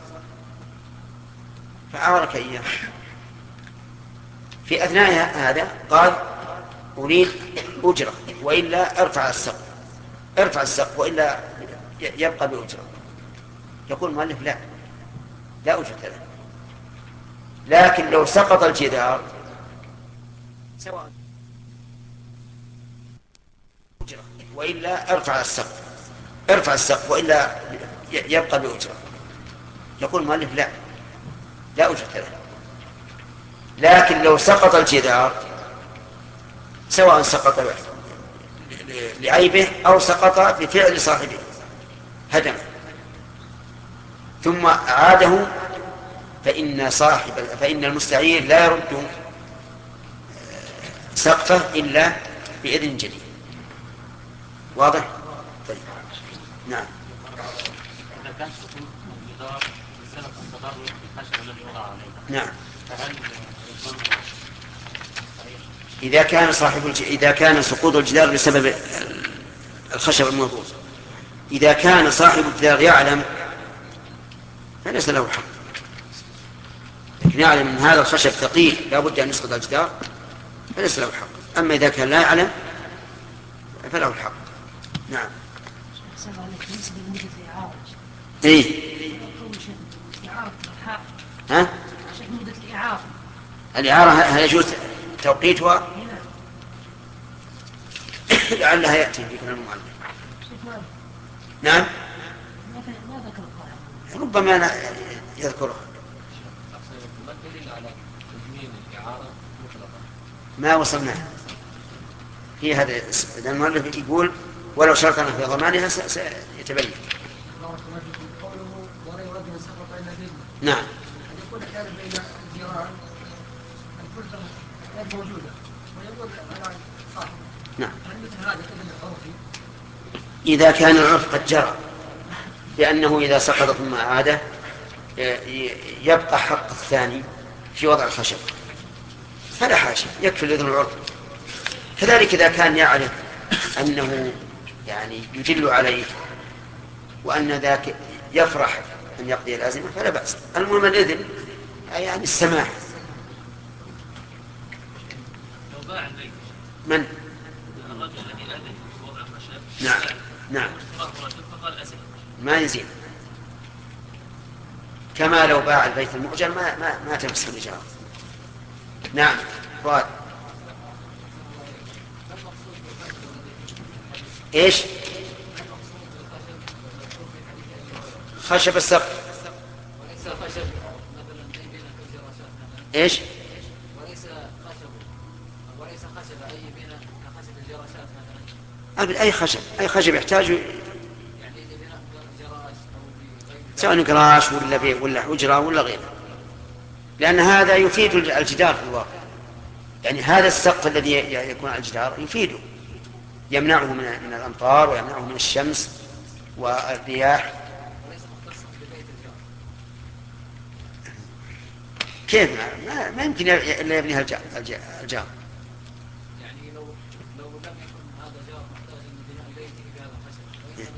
فأعرك إياه. في أثناء هذا قال أريد أجرة وإلا ارفع السقف، ارفع السقف وإلا يبقى بأجرة. يقول المؤلف لا، لا أجرة له. لكن لو سقط الجدار سواء أجرة وإلا ارفع السقف، ارفع السقف وإلا يبقى بأجرة. يقول المؤلف لا، لا أجرة له. لكن لو سقط الجدار سواء سقط لعيبه أو سقط بفعل صاحبه هدم ثم أعاده، فإن صاحب فإن المستعير لا يرد سقفه إلا بإذن جديد. واضح؟ طيب. نعم. إذا كان سقوط الجدار بسبب التضرر بالخشب الذي وضع عليه. نعم. إذا كان صاحب الج... إذا كان سقوط الجدار بسبب الخشب الموضوع، إذا كان صاحب الجدار يعلم فليس له حق، لكن يعلم أن هذا الخشب ثقيل لا بد أن يسقط الجدار فليس له حق. أما إذا كان لا يعلم فله الحق. نعم. إيه؟ ها؟ الإعارة هل يجوز توقيتها؟ لعلها يأتي في كلام المؤلف. نعم. ربما يذكرها. ما وصلنا في هذا المؤلف يقول ولو شرطنا في ضمانها سيتبين. نعم. نعم. إذا كان العرف قد جرى بأنه إذا سقط ثم عاده يبقى حق الثاني في وضع الخشب فلا حاجة، يكفي الإذن العرف. كذلك إذا كان يعرف أنه يعني يدل عليه وأن ذاك يفرح أن يقضي الأزمة فلا بأس. المهم الإذن يعني السماح. من؟ الرجل الذي أذن في وضع الخشب. نعم. نعم. ما يزيد. كما لو باع البيت المؤجر ما ما ما تمسك الإجارة. نعم. فؤاد. إيش؟ خشب السقف. وليس خشب مثلا أي بناء كالجراشات. إيش؟ وليس خشب وليس خشب أي بناء كخشب الجراشات مثلا. أبد أي خشب، أي خشب يحتاج يعني لبناء جراش أو بغير سواء جراش ولا بي ولا حجرة ولا غيره، لأن هذا يفيد الجدار في الواقع. يعني هذا السقف الذي يكون على الجدار يفيده، يمنعه من من الأمطار ويمنعه من الشمس والرياح. كيف ما, ما يمكن إلا يبنيها الجار, الجار. يعني لو لو لم يكن هذا جار محتاج لبناء بيته بهذا الخشب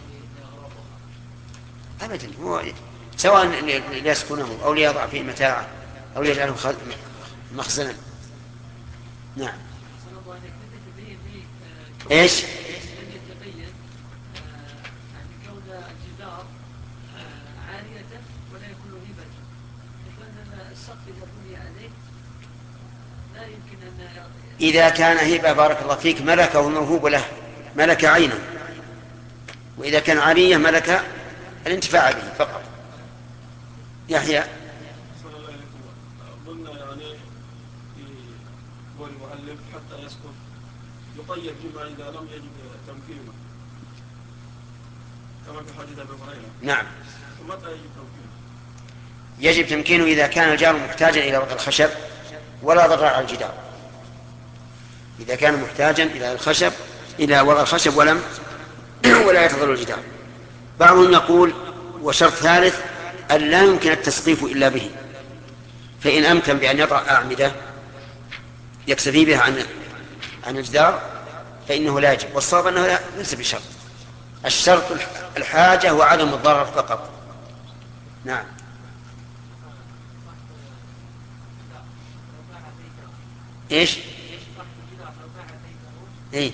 أبدا، هو سواء ليسكنه أو ليضع فيه متاعه أو ليجعله مخزنا. نعم. إيش؟ إذا كان هبة بارك الله فيك ملكه الموهوب له، ملك عينه، وإذا كان عارية ملك الانتفاع به فقط. يحيى. قلنا يعني في قول المؤلف حتى يسكت يقيد بما إذا لم يجد تمكينه، كما في حديث أبي هريرة. نعم. ومتى يجب تمكينه؟ يجب تمكينه إذا كان الجار محتاجا إلى وضع الخشب ولا ضرر على الجدار. إذا كان محتاجا إلى الخشب إلى وضع الخشب ولم ولا يتضرر الجدار. بعضهم يقول وشرط ثالث أن لا يمكن التسقيف إلا به، فإن أمكن بأن يضع أعمدة يكتفي بها عن عن الجدار فإنه لا يجب، والصواب أنه ليس بشرط. الشرط الحاجة وعدم الضرر فقط. نعم. إيش؟ إيه؟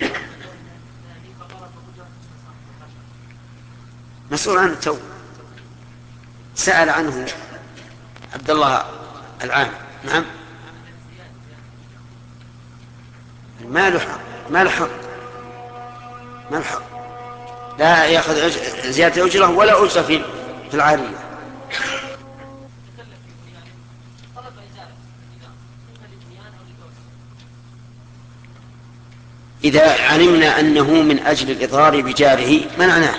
مسؤول عنه تو سأل عنه عبد الله العام. نعم. ما له حق، ما له حق، ما له حق، لا يأخذ زيادة أجرة ولا أجرة في في العارية. إذا علمنا أنه من أجل الإضرار بجاره منعناه،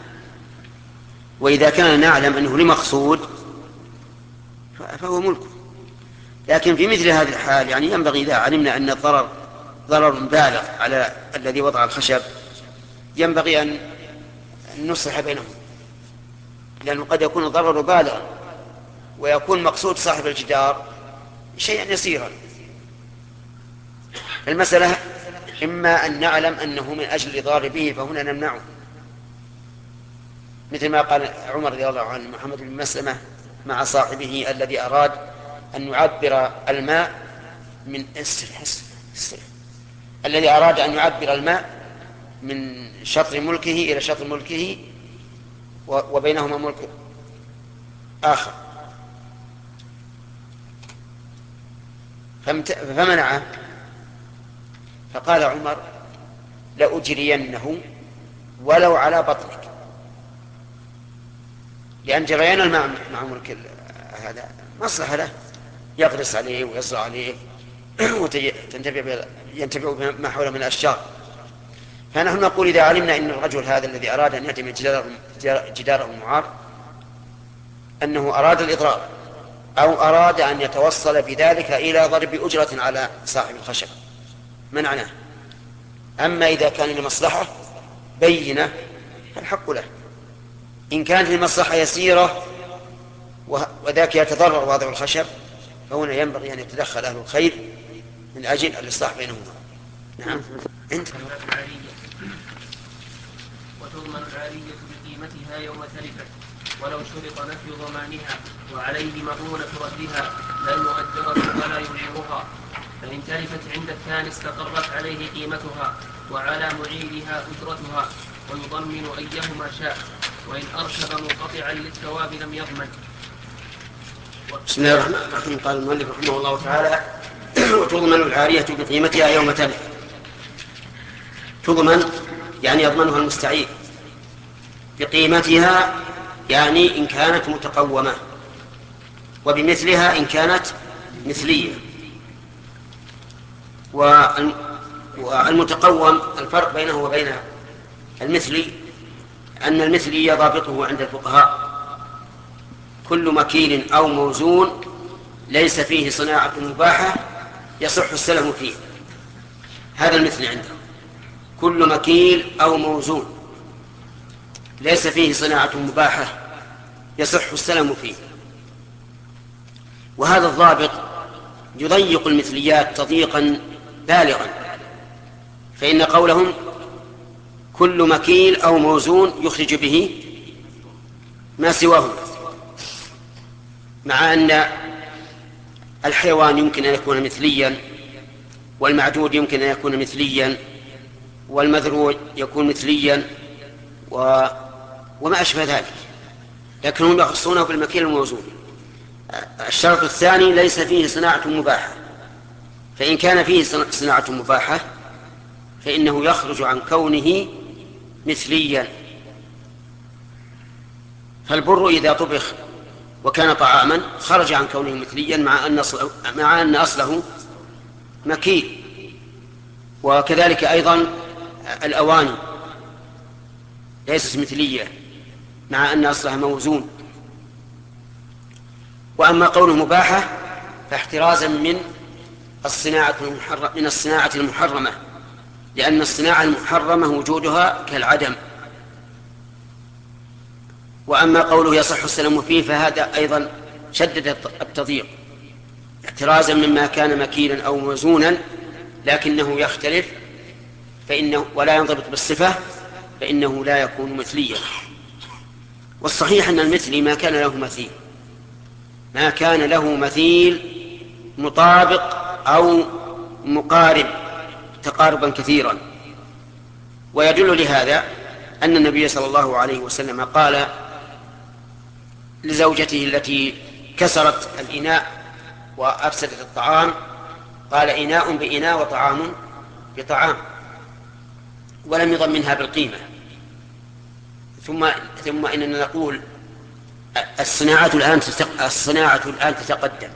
وإذا كان نعلم أنه لمقصود فهو ملكه. لكن في مثل هذه الحال يعني ينبغي إذا علمنا أن الضرر ضرر بالغ على الذي وضع الخشب ينبغي أن نصلح بينهم، لأنه قد يكون الضرر بالغا ويكون مقصود صاحب الجدار شيئا يسيرا. المسألة إما أن نعلم أنه من أجل الإضرار به فهنا نمنعه، مثل ما قال عمر رضي الله عنه محمد بن مسلمة مع صاحبه الذي أراد أن يعبر الماء من اسف اسف الذي أراد أن يعبر الماء من شطر ملكه إلى شطر ملكه وبينهما ملك آخر، فمنعه. فقال عمر لأجرينه ولو على بطنك، لأن جريان الماء مع ملك هذا مصلحة له، يغرس عليه ويزرع عليه وينتفع بما حوله من الأشجار. فنحن نقول إذا علمنا أن الرجل هذا الذي أراد أن يهدم جداره المعار أنه أراد الإضرار أو أراد أن يتوصل بذلك إلى ضرب أجرة على صاحب الخشب منعناه. أما إذا كان لمصلحة بينة فالحق له. إن كانت لمصلحة يسيرة وذاك يتضرر واضع الخشب فهنا ينبغي أن يتدخل أهل الخير من أجل الإصلاح بينهما. نعم. أنت وتضمن العارية بقيمتها يوم تلفت ولو شرط نفي ضمانها وعليه مضمونة ردها لا المؤجرة ولا يعيرها، فإن تلفت عند الثاني استقرت عليه قيمتها وعلى معيرها أجرتها ويضمن أيهما شاء، وإن أركب منقطعا للثواب لم يضمن. بسم الله الرحمن الرحيم. قال المؤلف رحمه الله تعالى وتضمن العارية بقيمتها يوم تلف. تضمن يعني يضمنها المستعير بقيمتها يعني إن كانت متقومة، وبمثلها إن كانت مثلية. والمتقوم الفرق بينه وبين المثلي أن المثلي ضابطه عند الفقهاء كل مكيل أو موزون ليس فيه صناعة مباحة يصح السلم فيه. هذا المثل عنده كل مكيل أو موزون ليس فيه صناعة مباحة يصح السلم فيه. وهذا الضابط يضيق المثليات تضييقا بالغا، فإن قولهم كل مكيل أو موزون يخرج به ما سواه، مع أن الحيوان يمكن أن يكون مثليا والمعدود يمكن أن يكون مثليا والمذروع يكون مثليا و... وما أشبه ذلك، لكنهم يخصونه بالمكيل الموزون. الشرط الثاني ليس فيه صناعة مباحة، فإن كان فيه صناعة مباحة فإنه يخرج عن كونه مثليا. فالبر إذا طبخ وكان طعاما خرج عن كونه مثليا مع أن أصله, مع أن أصله مكيل. وكذلك أيضا الأواني ليست مثلية مع أن أصلها موزون. وأما قوله مباحة فاحترازا من الصناعة المحرمة من الصناعة المحرمة، لأن الصناعة المحرمة وجودها كالعدم. وأما قوله يصح السلام فيه فهذا أيضا شدد التضييق، احترازا مما كان مكيلا أو موزونا لكنه يختلف فإنه ولا ينضبط بالصفة فإنه لا يكون مثليا. والصحيح أن المثلي ما كان له مثيل، ما كان له مثيل مطابق أو مقارب تقاربا كثيرا. ويدل لهذا أن النبي صلى الله عليه وسلم قال لزوجته التي كسرت الإناء وأفسدت الطعام، قال إناء بإناء وطعام بطعام، ولم يضمنها بالقيمة. ثم ثم إننا نقول الصناعة الآن الصناعة الآن تتقدم،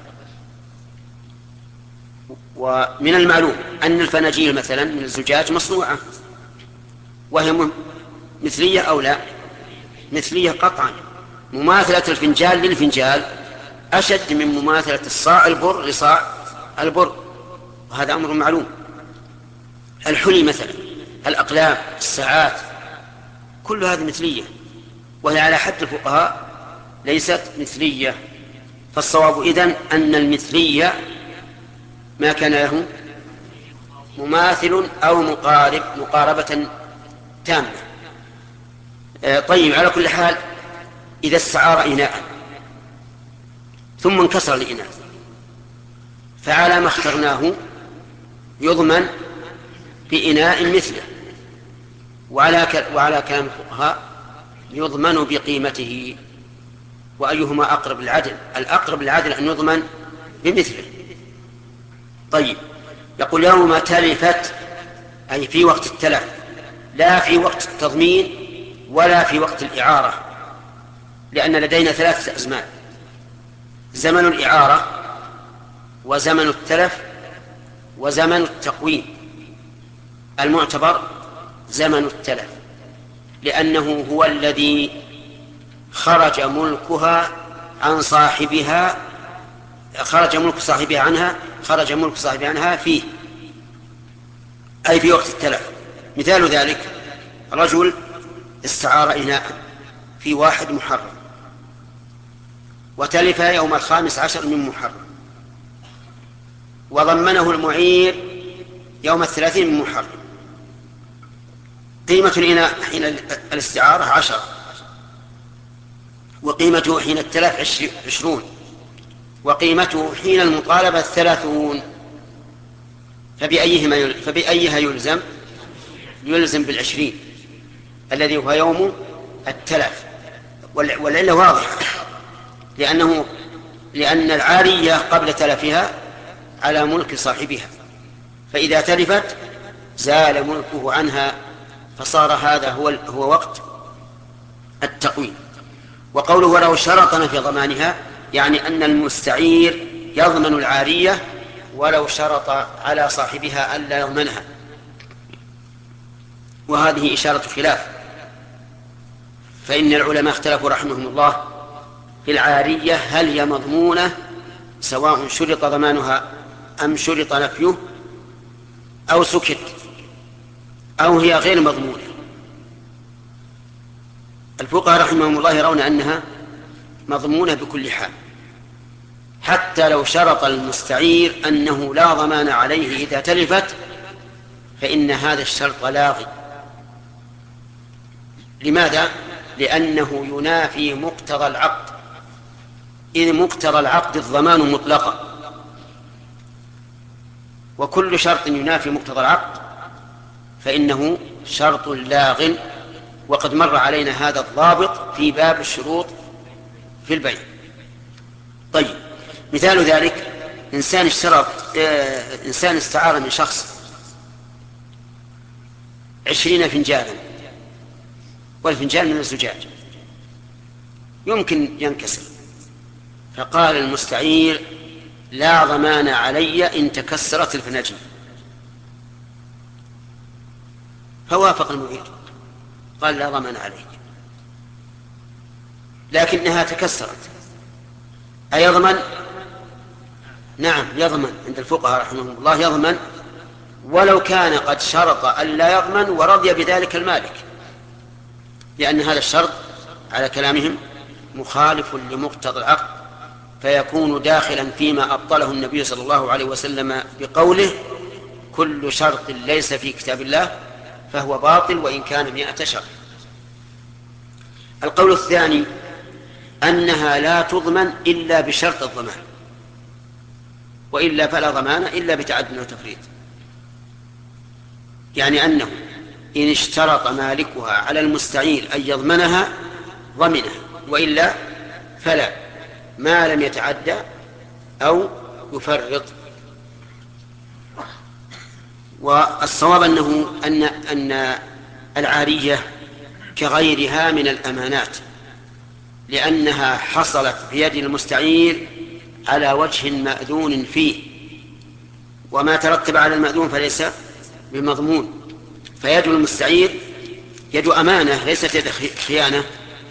ومن المعلوم أن الفناجيل مثلا من الزجاج مصنوعة وهي مثلية أو لا؟ مثلية قطعا. مماثلة الفنجال للفنجال أشد من مماثلة الصاع البر لصاع البر، وهذا أمر معلوم. الحلي مثلا، الأقلام، الساعات، كل هذه مثلية، وهي على حد الفقهاء ليست مثلية. فالصواب إذن أن المثلية ما كان له مماثل أو مقارب مقاربة تامة. طيب، على كل حال إذا استعار إناء ثم انكسر الإناء فعلى ما اخترناه يضمن بإناء مثله، وعلى وعلى كلام الفقهاء يضمن بقيمته. وأيهما أقرب للعدل؟ الأقرب للعدل أن يضمن بمثله. طيب، يقول يوم تلفت، أي في وقت التلف، لا في وقت التضمين ولا في وقت الإعارة، لأن لدينا ثلاثة أزمان: زمن الإعارة وزمن التلف وزمن التقويم. المعتبر زمن التلف، لأنه هو الذي خرج ملكها عن صاحبها خرج ملك صاحبها عنها خرج ملك صاحبها عنها فيه، أي في وقت التلف. مثال ذلك: رجل استعار إناء في واحد محرم وتلف يوم الخامس عشر من محرم، وضمنه المعير يوم الثلاثين من محرم. قيمة الإناء حين الاستعارة عشرة، وقيمته حين التلف عشرون، وقيمته حين المطالبة ثلاثون. فبأيهما يل... فبأيها يلزم؟ يلزم بالعشرين الذي هو يوم التلف. والعلة واضحة، لأنه لأن العارية قبل تلفها على ملك صاحبها، فإذا تلفت زال ملكه عنها، فصار هذا هو هو وقت التقويم. وقوله ولو شرطنا في ضمانها، يعني أن المستعير يضمن العارية ولو شرط على صاحبها ألا يضمنها، وهذه إشارة خلاف. فإن العلماء اختلفوا رحمهم الله في العارية هل هي مضمونة سواء شرط ضمانها أم شرط نفيه أو سكت أو هي غير مضمونة. الفقهاء رحمهم الله يرون أنها مضمونة بكل حال، حتى لو شرط المستعير أنه لا ضمان عليه إذا تلفت فإن هذا الشرط لاغي. لماذا؟ لأنه ينافي مقتضى العقد، إذ مقتضى العقد الضمان مطلقا، وكل شرط ينافي مقتضى العقد فإنه شرط لاغ. وقد مر علينا هذا الضابط في باب الشروط في البيع. طيب، مثال ذلك: إنسان اشترط آه، إنسان استعار من شخص عشرين فنجانا، والفنجان من الزجاج يمكن ينكسر، فقال المستعير: لا ضمان علي إن تكسرت الفناجين. فوافق المعير، قال: لا ضمان عليك. لكنها تكسرت أيضمن؟ نعم يضمن، عند الفقهاء رحمهم الله يضمن، ولو كان قد شرط أن لا يضمن ورضي بذلك المالك، لأن هذا الشرط على كلامهم مخالف لمقتضى العقد، فيكون داخلا فيما أبطله النبي صلى الله عليه وسلم بقوله كل شرط ليس في كتاب الله فهو باطل وإن كان مئة شرط. القول الثاني أنها لا تضمن إلا بشرط الضمان، وإلا فلا ضمان إلا بتعد وتفريط، يعني أنه إن اشترط مالكها على المستعير أن يضمنها ضمنها، وإلا فلا، ما لم يتعدى أو يفرط. والصواب أنه أن أن العارية كغيرها من الأمانات، لأنها حصلت بيد المستعير على وجه مأذون فيه، وما ترتب على المأذون فليس بمضمون، فيد المستعير يد أمانة ليست يد خيانة.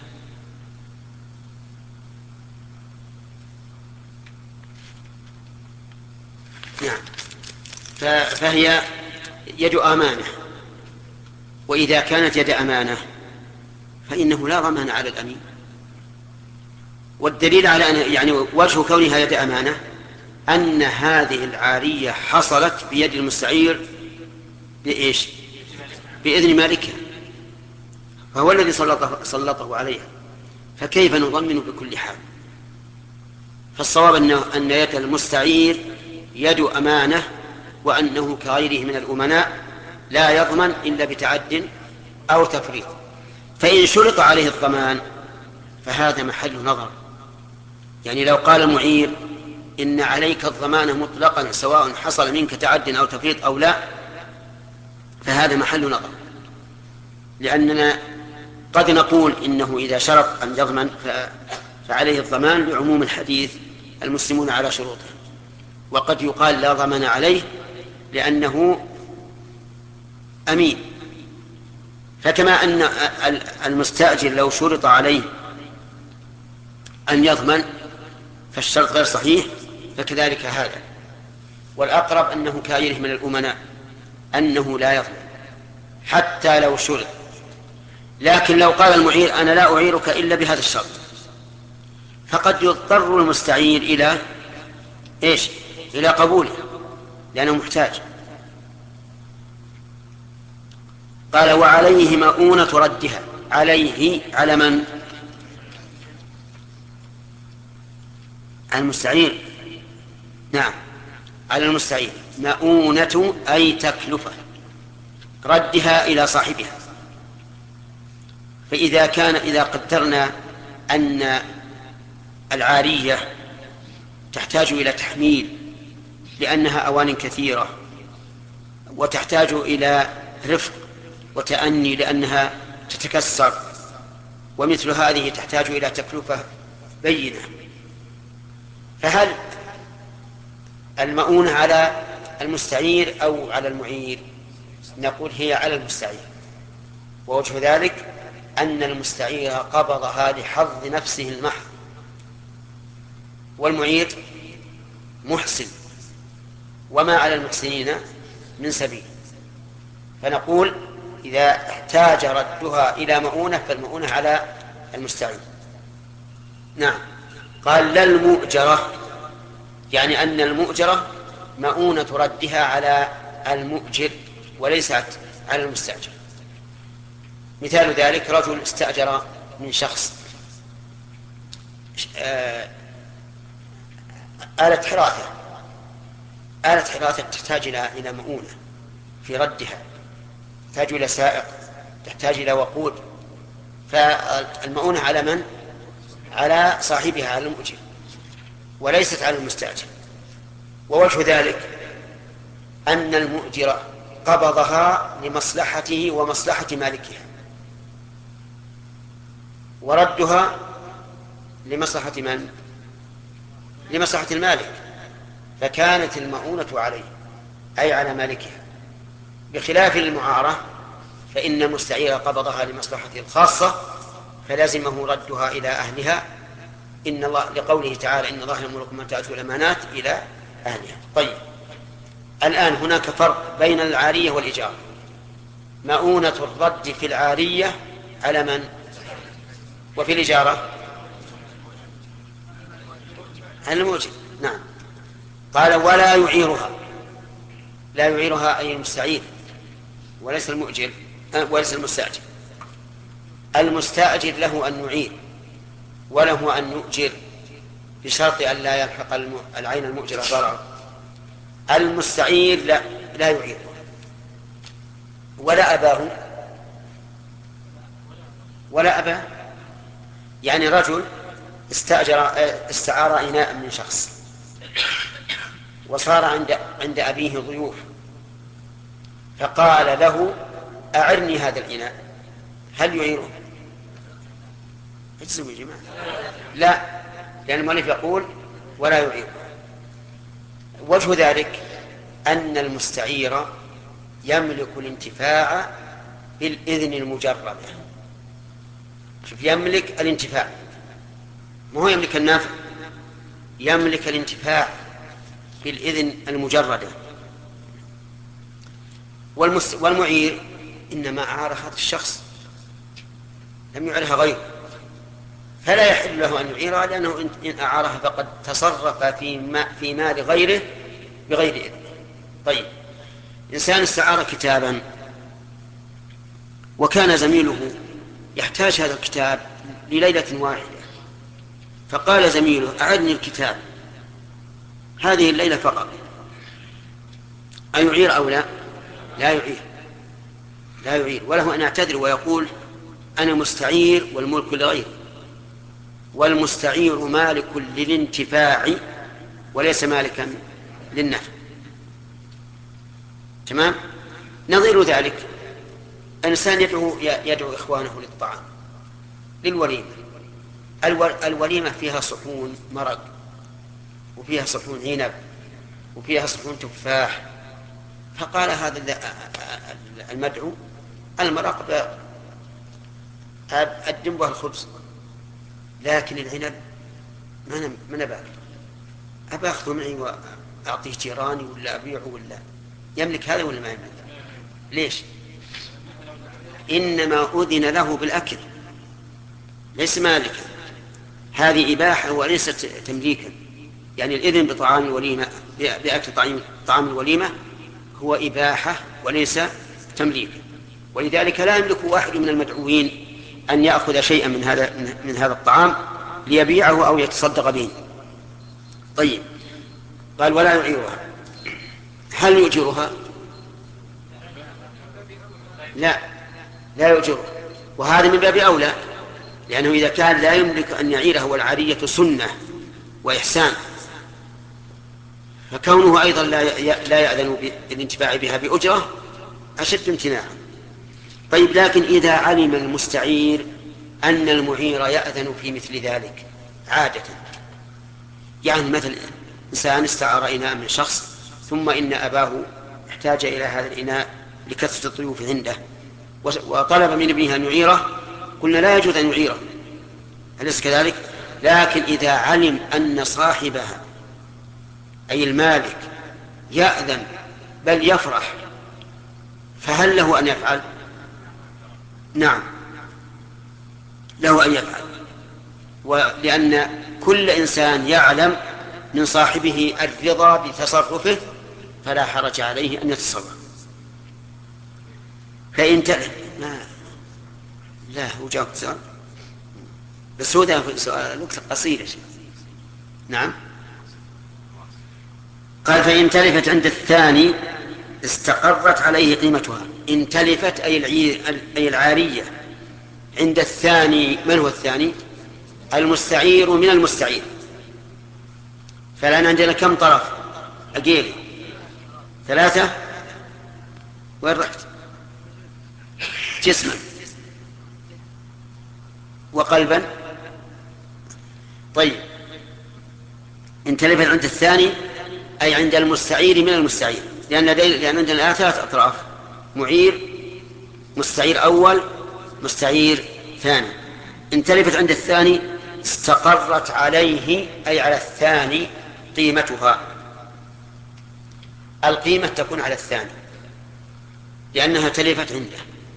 نعم، فهي يد أمانة، وإذا كانت يد أمانة فإنه لا ضمان على الأمين. والدليل على أن يعني وجه كونها يد أمانة أن هذه العارية حصلت بيد المستعير بإيش؟ بإذن مالكها، فهو الذي سلطه, سلطه عليها، فكيف نضمن بكل حال؟ فالصواب أنه أن يد المستعير يد أمانة، وأنه كغيره من الأمناء لا يضمن إلا بتعد أو تفريط. فإن شرط عليه الضمان فهذا محل نظر، يعني لو قال المعير إن عليك الضمان مطلقا سواء حصل منك تعد أو تفريط أو لا، فهذا محل نظر، لأننا قد نقول إنه إذا شرط أن يضمن فعليه الضمان لعموم الحديث المسلمون على شروطه، وقد يقال لا ضمان عليه لأنه أمين. فكما أن المستأجر لو شرط عليه أن يضمن فالشرط غير صحيح، فكذلك هذا. والأقرب أنه كغيره من الأمناء أنه لا يضمن حتى لو شرط. لكن لو قال المعير أنا لا أعيرك إلا بهذا الشرط، فقد يضطر المستعير إلى إيش؟ إلى قبوله لأنه محتاج. قال وعليه مؤونة ردها. عليه على من؟ على المستعير. نعم على المستعير مؤونة أي تكلفة ردها إلى صاحبها. فإذا كان إذا قدرنا أن العارية تحتاج إلى تحميل لأنها أوان كثيرة، وتحتاج إلى رفق وتأني لأنها تتكسر، ومثل هذه تحتاج إلى تكلفة بينة، فهل المؤونة على المستعير أو على المعير؟ نقول هي على المستعير، ووجه ذلك أن المستعير قبضها لحظ نفسه المحض، والمعير محسن وما على المحسنين من سبيل. فنقول إذا احتاج ردها إلى مؤونة فالمؤونة على المستعير. نعم. قال لا المؤجرة، يعني أن المؤجرة مؤونة ردها على المؤجر وليست على المستأجر. مثال ذلك رجل استأجر من شخص آلة حراثة، آلة حراثة تحتاج إلى مؤونة في ردها، تحتاج إلى سائق، تحتاج إلى وقود، فالمؤونة على من؟ على صاحبها، على المؤجر، وليست على المستأجر. ووجه ذلك أن المؤجر قبضها لمصلحته ومصلحة مالكها، وردها لمصلحة من؟ لمصلحة المالك، فكانت المؤونة عليه أي على مالكها، بخلاف المعارة فإن المستعير قبضها لمصلحته الخاصة فلازمه ردها إلى أهلها، إن الله لقوله تعالى إن الله يأمركم أن تؤتوا الأمانات إلى أهلها. طيب، الآن هناك فرق بين العارية والإجارة. مؤونة الرد في العارية على من؟ وفي الإجارة على المؤجر. نعم. قال ولا يعيرها، لا يعيرها أي المستعير، وليس المؤجر وليس المستأجر. المستأجر له أن يعير وله أن يؤجر بشرط أن لا يلحق العين المؤجرة ضرر. المستعير لا, لا يعير ولا أباه ولا أباه. يعني رجل استأجر استعار إناء من شخص وصار عند عند أبيه ضيوف، فقال له أعرني هذا الإناء، هل يعيره؟ اجزم يا جماعة. لا، لأن المؤلف يقول ولا يعيره. وجه ذلك أن المستعير يملك الانتفاع بالإذن المجرد. شوف، يملك الانتفاع، ما هو يملك النافع، يملك الانتفاع بالإذن المجردة. والمس... والمعير إنما أعار هذا الشخص، لم يعرها غيره، فلا يحل له أن يعيرها، لأنه إن أعارها فقد تصرف في, ما... في مال غيره بغير إذن. طيب، إنسان استعار كتابا وكان زميله يحتاج هذا الكتاب لليلة واحدة، فقال زميله أعدني الكتاب هذه الليلة فقط، أيعير أو لا؟ لا يعير، لا يعير، وله أن يعتذر ويقول أنا مستعير والملك لغير، والمستعير مالك للانتفاع وليس مالكا للنفع. تمام؟ نظير ذلك إنسان يدعو, يدعو إخوانه للطعام للوليمة. الوليمة فيها صحون مرق وفيها صحون عنب وفيها صحون تفاح، فقال هذا المدعو المرق أقدم به الخبز، لكن العنب ما نباك، أبا أخذه معي وأعطيه جيراني ولا أبيعه، ولا يملك هذا ولا ما يملك؟ ليش؟ إنما أذن له بالأكل ليس مالكا، هذه إباحة وليست تمليكا. يعني الإذن بطعام الوليمة بأكل طعام الوليمة هو إباحة وليس تمليكا، ولذلك لا يملك واحد من المدعوين أن يأخذ شيئا من هذا من هذا الطعام ليبيعه أو يتصدق به. طيب، قال ولا يعيرها، هل يؤجرها؟ لا، لا يؤجرها، وهذا من باب أولى، لأنه إذا كان لا يملك أن يعيرها والعارية سنة وإحسان، فكونه أيضا لا يأذن بالانتفاع بها بأجرة أشد امتناعا. طيب، لكن إذا علم المستعير أن المعير يأذن في مثل ذلك عادة، يعني مثل إنسان استعار إناء من شخص ثم إن أباه احتاج إلى هذا الإناء لكثرة الضيوف عنده وطلب من ابنه أن يعيره، قلنا لا يجوز أن يعيره، أليس كذلك؟ لكن إذا علم أن صاحبها أي المالك يأذن بل يفرح، فهل له أن يفعل؟ نعم، له أن يفعل، ولأن كل إنسان يعلم من صاحبه الرضا بتصرفه فلا حرج عليه أن يتصرف. فإن ت... لا لا هو جاوب سؤال بس هو ده سؤال الوقت قصير. نعم. قال فإن تلفت عند الثاني استقرت عليه قيمتها. إن تلفت أي العير أي العارية عند الثاني. من هو الثاني؟ المستعير من المستعير. فالآن عندنا كم طرف؟ أقيل ثلاثة. وين رحت؟ جسما وقلبا. طيب، إن تلفت عند الثاني أي عند المستعير من المستعير، لأن لأن عندنا ثلاث أطراف: معير، مستعير أول، مستعير ثاني. إن تلفت عند الثاني استقرت عليه أي على الثاني قيمتها. القيمة تكون على الثاني لأنها تلفت عنده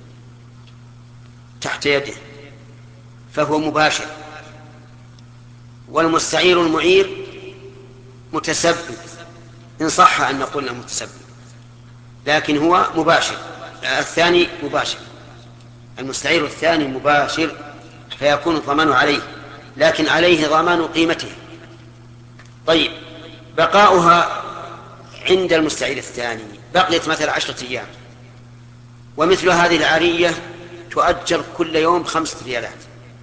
تحت يده فهو مباشر، والمستعير المعير متسبب إن صح أن نقول أنه متسبب، لكن هو مباشر. الثاني مباشر، المستعير الثاني مباشر فيكون الضمان عليه، لكن عليه ضمان قيمته. طيب بقاؤها عند المستعير الثاني بقيت مثل عشرة أيام، ومثل هذه العارية تؤجر كل يوم خمسة ريالات.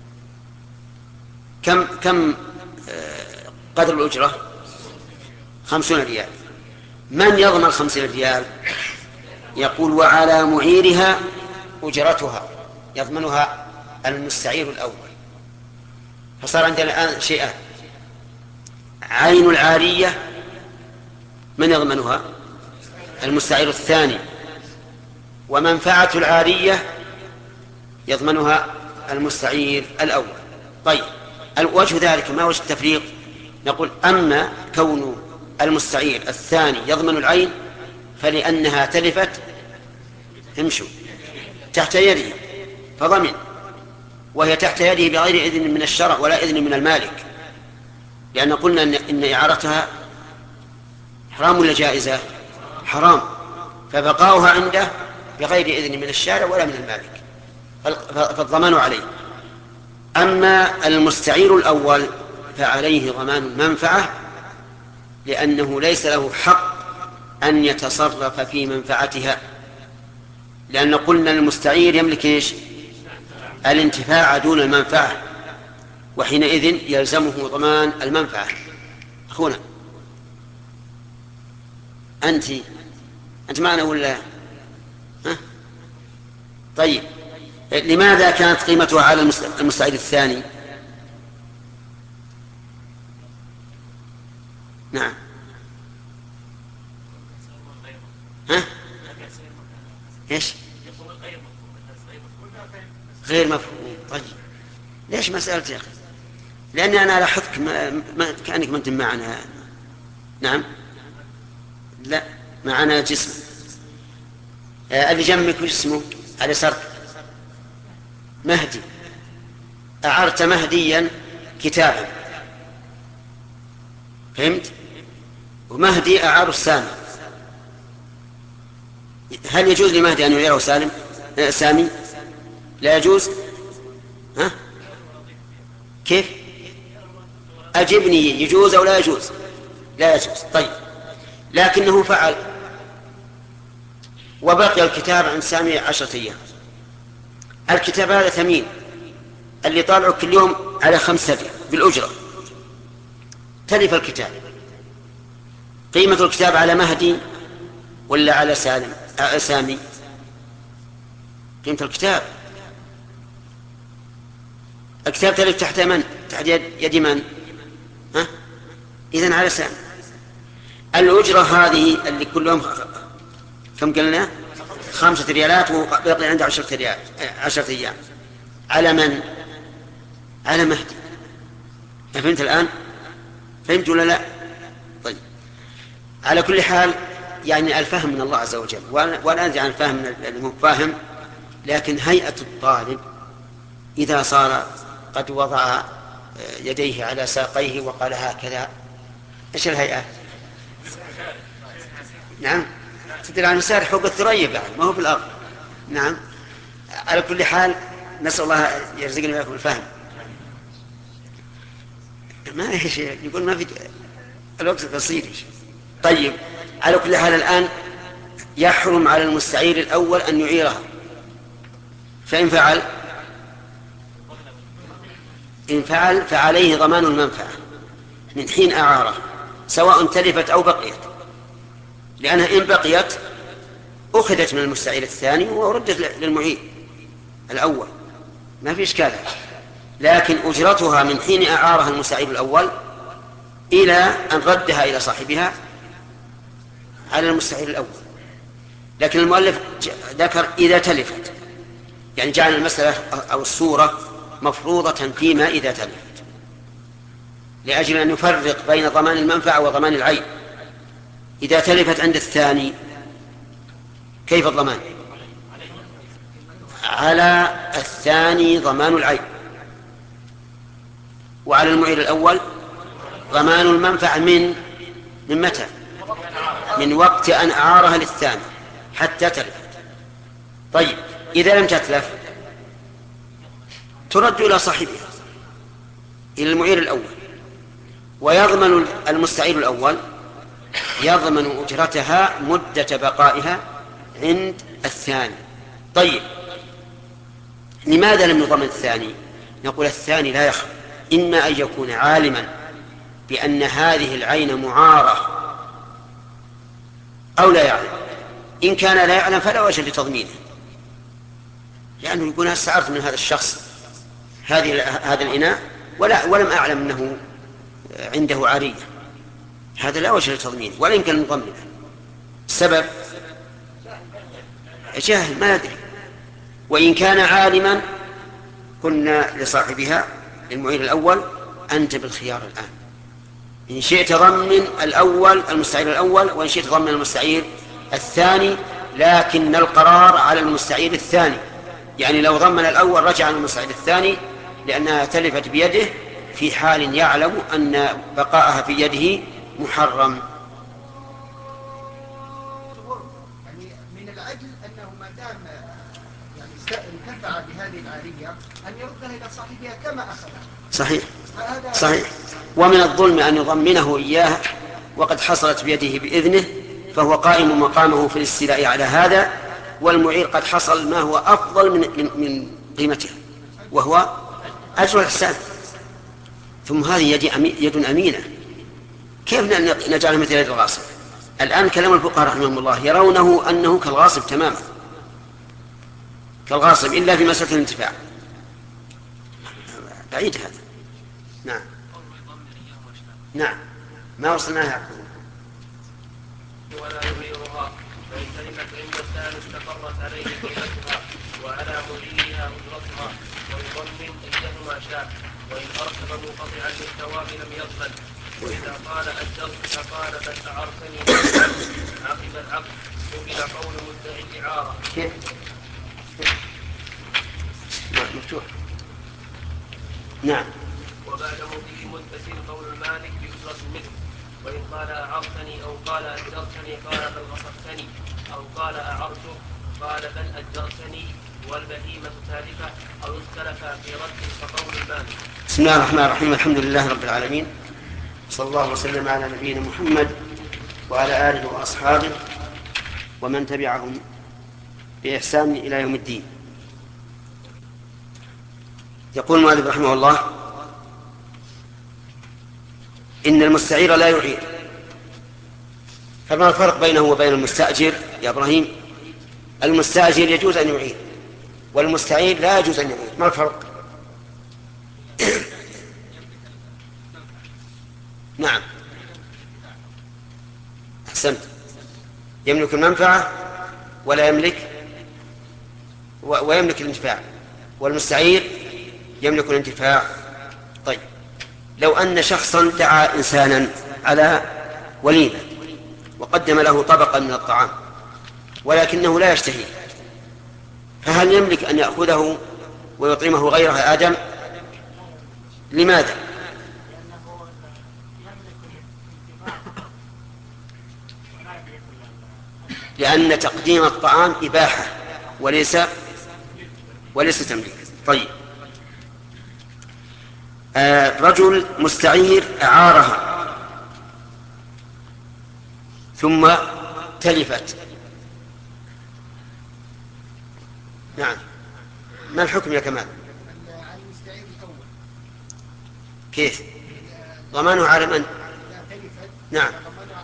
كم كم قدر الأجرة؟ خمسون ريال. من يضمن خمسين ريال؟ يقول وعلى معيرها أجرتها، يضمنها المستعير الأول. فصار عندنا الآن شيئان: عين العارية من يضمنها؟ المستعير الثاني، ومنفعة العارية يضمنها المستعير الأول. طيب الوجه ذلك ما وجه التفريق؟ نقول أما كون المستعير الثاني يضمن العين فلأنها تلفت امشوا تحت يده فضمن، وهي تحت يده بغير إذن من الشرع ولا إذن من المالك، لأن قلنا إن, إن إعارتها حرام ولا جائزة؟ حرام، فبقاؤها عنده بغير إذن من الشارع ولا من المالك، فالضمان عليه. أما المستعير الأول فعليه ضمان المنفعة، لأنه ليس له حق أن يتصرف في منفعتها، لأن قلنا المستعير يملك إيش؟ الانتفاع دون المنفعة، وحينئذ يلزمه ضمان المنفعة. أخونا أنت أنت معنا ولا ها؟ طيب لماذا كانت قيمتها على المستعير الثاني؟ نعم ها؟ ايش؟ غير مفهوم. طيب ليش ما سألت يا أخي؟ لأني أنا لاحظتك ما... ما... كأنك ما أنت معنا. نعم لا معنا جسم. آه اللي جنبك وش اسمه؟ على يسارك مهدي. أعرت مهديا كتابا، فهمت؟ ومهدي أعار السامي. هل يجوز لمهدي أن يعيره سالم آه سامي؟ لا يجوز. ها؟ كيف؟ أجبني، يجوز أو لا يجوز؟ لا يجوز. طيب لكنه فعل وبقي الكتاب عند سامي عشرة أيام. الكتاب هذا ثمين، اللي طالعه كل يوم على خمسة بالأجرة، تلف الكتاب. قيمة الكتاب على مهدي ولا على سالم آه سامي؟ قيمة الكتاب الكتاب تلف تحت من؟ تحت يد, يد من؟ ها؟ إذن على سامي. الأجرة هذه اللي كل يوم كم قلنا؟ خمسة ريالات، وبقي عنده عشرة ريال عشرة أيام. على من؟ على مهدي. فهمت الآن؟ فهمت ولا لا؟ طيب على كل حال يعني الفهم من الله عز وجل، ولا أدري عن الفهم من المفاهم، لكن هيئة الطالب إذا صار قد وضع يديه على ساقيه وقال هكذا، إيش الهيئة؟ نعم تدل عن يسار حب الثريا بعد ما هو في الأرض. نعم على كل حال نسأل الله يرزقني وياكم الفهم. ما إيش يقول ما في الوقت قصير. طيب على كل حال الآن يحرم على المستعير الأول أن يعيرها، فإن فعل إن فعل فعليه ضمان المنفعة من حين أعاره، سواء تلفت أو بقيت، لأنها إن بقيت أخذت من المستعير الثاني وردت للمعير الأول، ما في إشكال. لكن أجرتها من حين أعارها المستعير الأول إلى أن ردها إلى صاحبها على المستعير الأول. لكن المؤلف ذكر إذا تلفت، يعني جعل المسألة أو الصورة مفروضة فيما إذا تلفت، لأجل أن نفرق بين ضمان المنفعة وضمان العين. إذا تلفت عند الثاني كيف الضمان؟ على الثاني ضمان العين، وعلى المعير الأول ضمان المنفعة من من متى؟ من وقت أن أعارها للثاني حتى تلف. طيب إذا لم تتلف ترد إلى صاحبها، إلى المعير الأول، ويضمن المستعير الأول يضمن أجرتها مدة بقائها عند الثاني. طيب لماذا لم يضمن الثاني؟ نقول الثاني لا يخفى، إما أن يكون عالما بأن هذه العين معارة أو لا يعلم. إن كان لا يعلم فلا وجه لتضمينه، لأنه يكون استعرت من هذا الشخص هذه هذا الإناء ولا ولم أعلم أنه عنده عارية، هذا لا وجه لتضمينه ولا يمكن أن نضمنه. السبب جاهل ما يدري. وإن كان عالما قلنا لصاحبها المعير الأول أنت بالخيار الآن، إن شئت ضمن الأول المستعير الأول، وإن شئت ضمن المستعير الثاني، لكن القرار على المستعير الثاني. يعني لو ضمن الأول رجع على المستعير الثاني لأنها تلفت بيده في حال يعلم أن بقاءها في يده محرم. يعني من العدل أنه ما دام يعني انتفع بهذه العارية أن يردها إلى صاحبها كما أخذها. صحيح صحيح. ومن الظلم أن يضمنه إياه وقد حصلت بيده بإذنه، فهو قائم مقامه في الاستيلاء على هذا، والمعير قد حصل ما هو أفضل من, من, من قيمته وهو أجر الإحسان. ثم هذه يد, أمي يد أمينة، كيف نجعلها مثل يد الغاصب؟ الآن كلام الفقهاء رحمهم الله يرونه أنه كالغاصب تماما، كالغاصب إلا في مسألة الانتفاع. بعيد هذا. نعم نعم ما وصلناها. ولا يغيرها، فإن تلفت عند الثاني استقرت عليه قيمتها وعلى مديرها أجرتها، ويضمن أيهما شاء، وإن أرسل منقطعا للثواب لم يقبل. وإذا قال أجرت فقال بل أعرتني عقب العقد قبل قول مدعي الإعارة. كيف؟ مفتوح. نعم. وبعد مضي مدة قول المالك بأجرة مثل، وإن قال أعرتني أو قال أجرتني قال بل غصبتني، أو قال أعرته قال بل أجرتني، والبهيمة تالفة أو اختلف في رد فقول المالك. بسم الله الرحمن الرحيم، الحمد لله رب العالمين، صلى الله وسلم على نبينا محمد وعلى آله وأصحابه ومن تبعهم بإحسان إلى يوم الدين. يقول المؤلف رحمه الله إن المستعير لا يعير. فما الفرق بينه وبين المستأجر يا إبراهيم؟ المستأجر يجوز أن يعير والمستعير لا يجوز أن يعير، ما الفرق؟ نعم أحسنت، يملك المنفعة ولا يملك ويملك الانتفاع، والمستعير يملك الانتفاع. طيب لو أن شخصا دعا إنسانا على وليمة وقدم له طبقا من الطعام ولكنه لا يشتهي، فهل يملك أن يأخذه ويطعمه غيره آدم؟ لماذا؟ لأن تقديم الطعام إباحة وليس وليس تمليك. طيب آه رجل مستعير أعارها ثم تلفت، نعم ما الحكم يا كمال؟ كيف ضمانه على من؟ نعم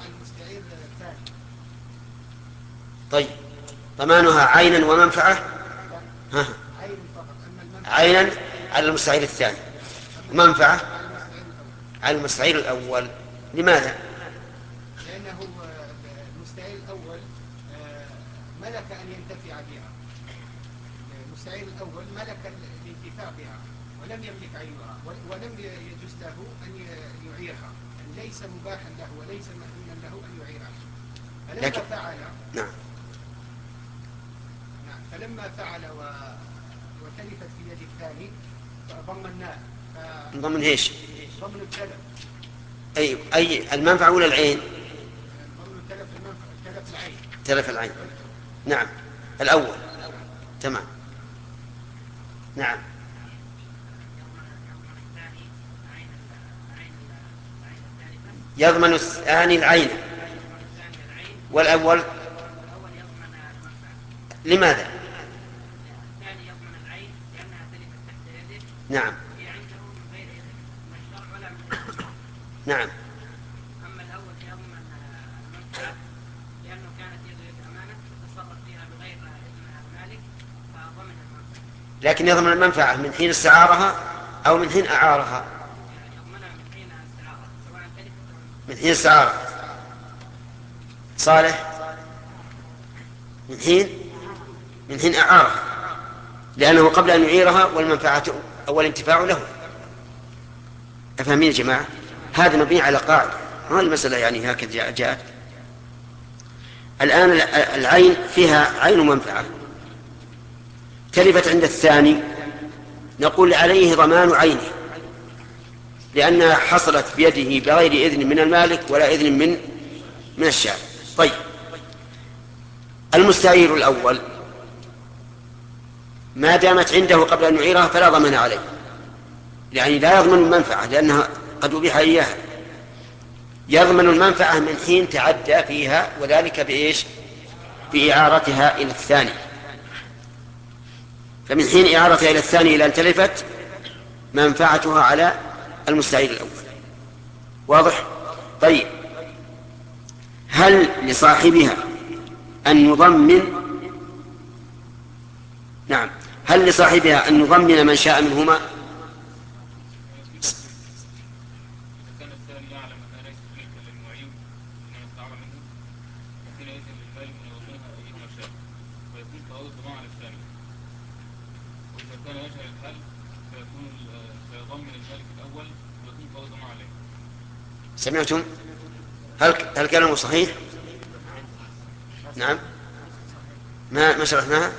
طيب ضمانها عينا ومنفعة؟ ها. عينا على المستعير الثاني، منفعة على المستعير الأول. لماذا؟ لأنه المستعير الأول ملك أن ينتفع بها، المستعير الأول ملك الانتفاع بها، ولم يملك عينها ولم يجوز له أن يعيرها، يعني ليس مباحا له وليس مأذونا له أن يعيرها. فلما لكن... فعل نعم. نعم فلما فعل و... وتلفت في يد الثاني ضمناه. ف... ضمن ايش؟ ضمن التلف. أي أي المنفعة ولا العين؟ ضمن التلف المنفعة، تلف العين. تلف العين. نعم الأول. تمام. نعم. يضمن الثاني العين والأول لماذا؟ نعم. نعم. أما الأول يضمن المنفعة لأنه كانت يده أمانة تصرف فيها بغير إذن المالك فضمن المنفعة. لكن يضمن المنفعة من حين استعارها أو من حين أعارها؟ يضمنها من حين استعارها سواء تلفت أو من حين استعارها. صالح من حين من حين أعارها، لأنه قبل أن يعيرها والمنفعة أو الانتفاع له. أفهمين يا جماعة؟ هذا مبني على قاعدة، ما المسألة يعني هكذا جاءت. الآن العين فيها عين منفعة تلفت عند الثاني، نقول عليه ضمان عينه لأنها حصلت بيده بغير إذن من المالك ولا إذن من من الشارع. طيب المستعير الأول ما دامت عنده قبل أن يعيرها فلا ضمان عليه، يعني لا يضمن المنفعة لأنها قد أبيح إياها، يضمن المنفعة من حين تعدى فيها، وذلك بإيش؟ بإعارتها إلى الثاني. فمن حين إعارتها إلى الثاني إلى أن تلفت منفعتها على المستعير الأول. واضح؟ طيب هل لصاحبها أن يضمن نعم هل لصاحبها أن يضمن من شاء منهما؟ سمعتم؟ هل هل كلامه صحيح؟ نعم. ما ما شرحناها؟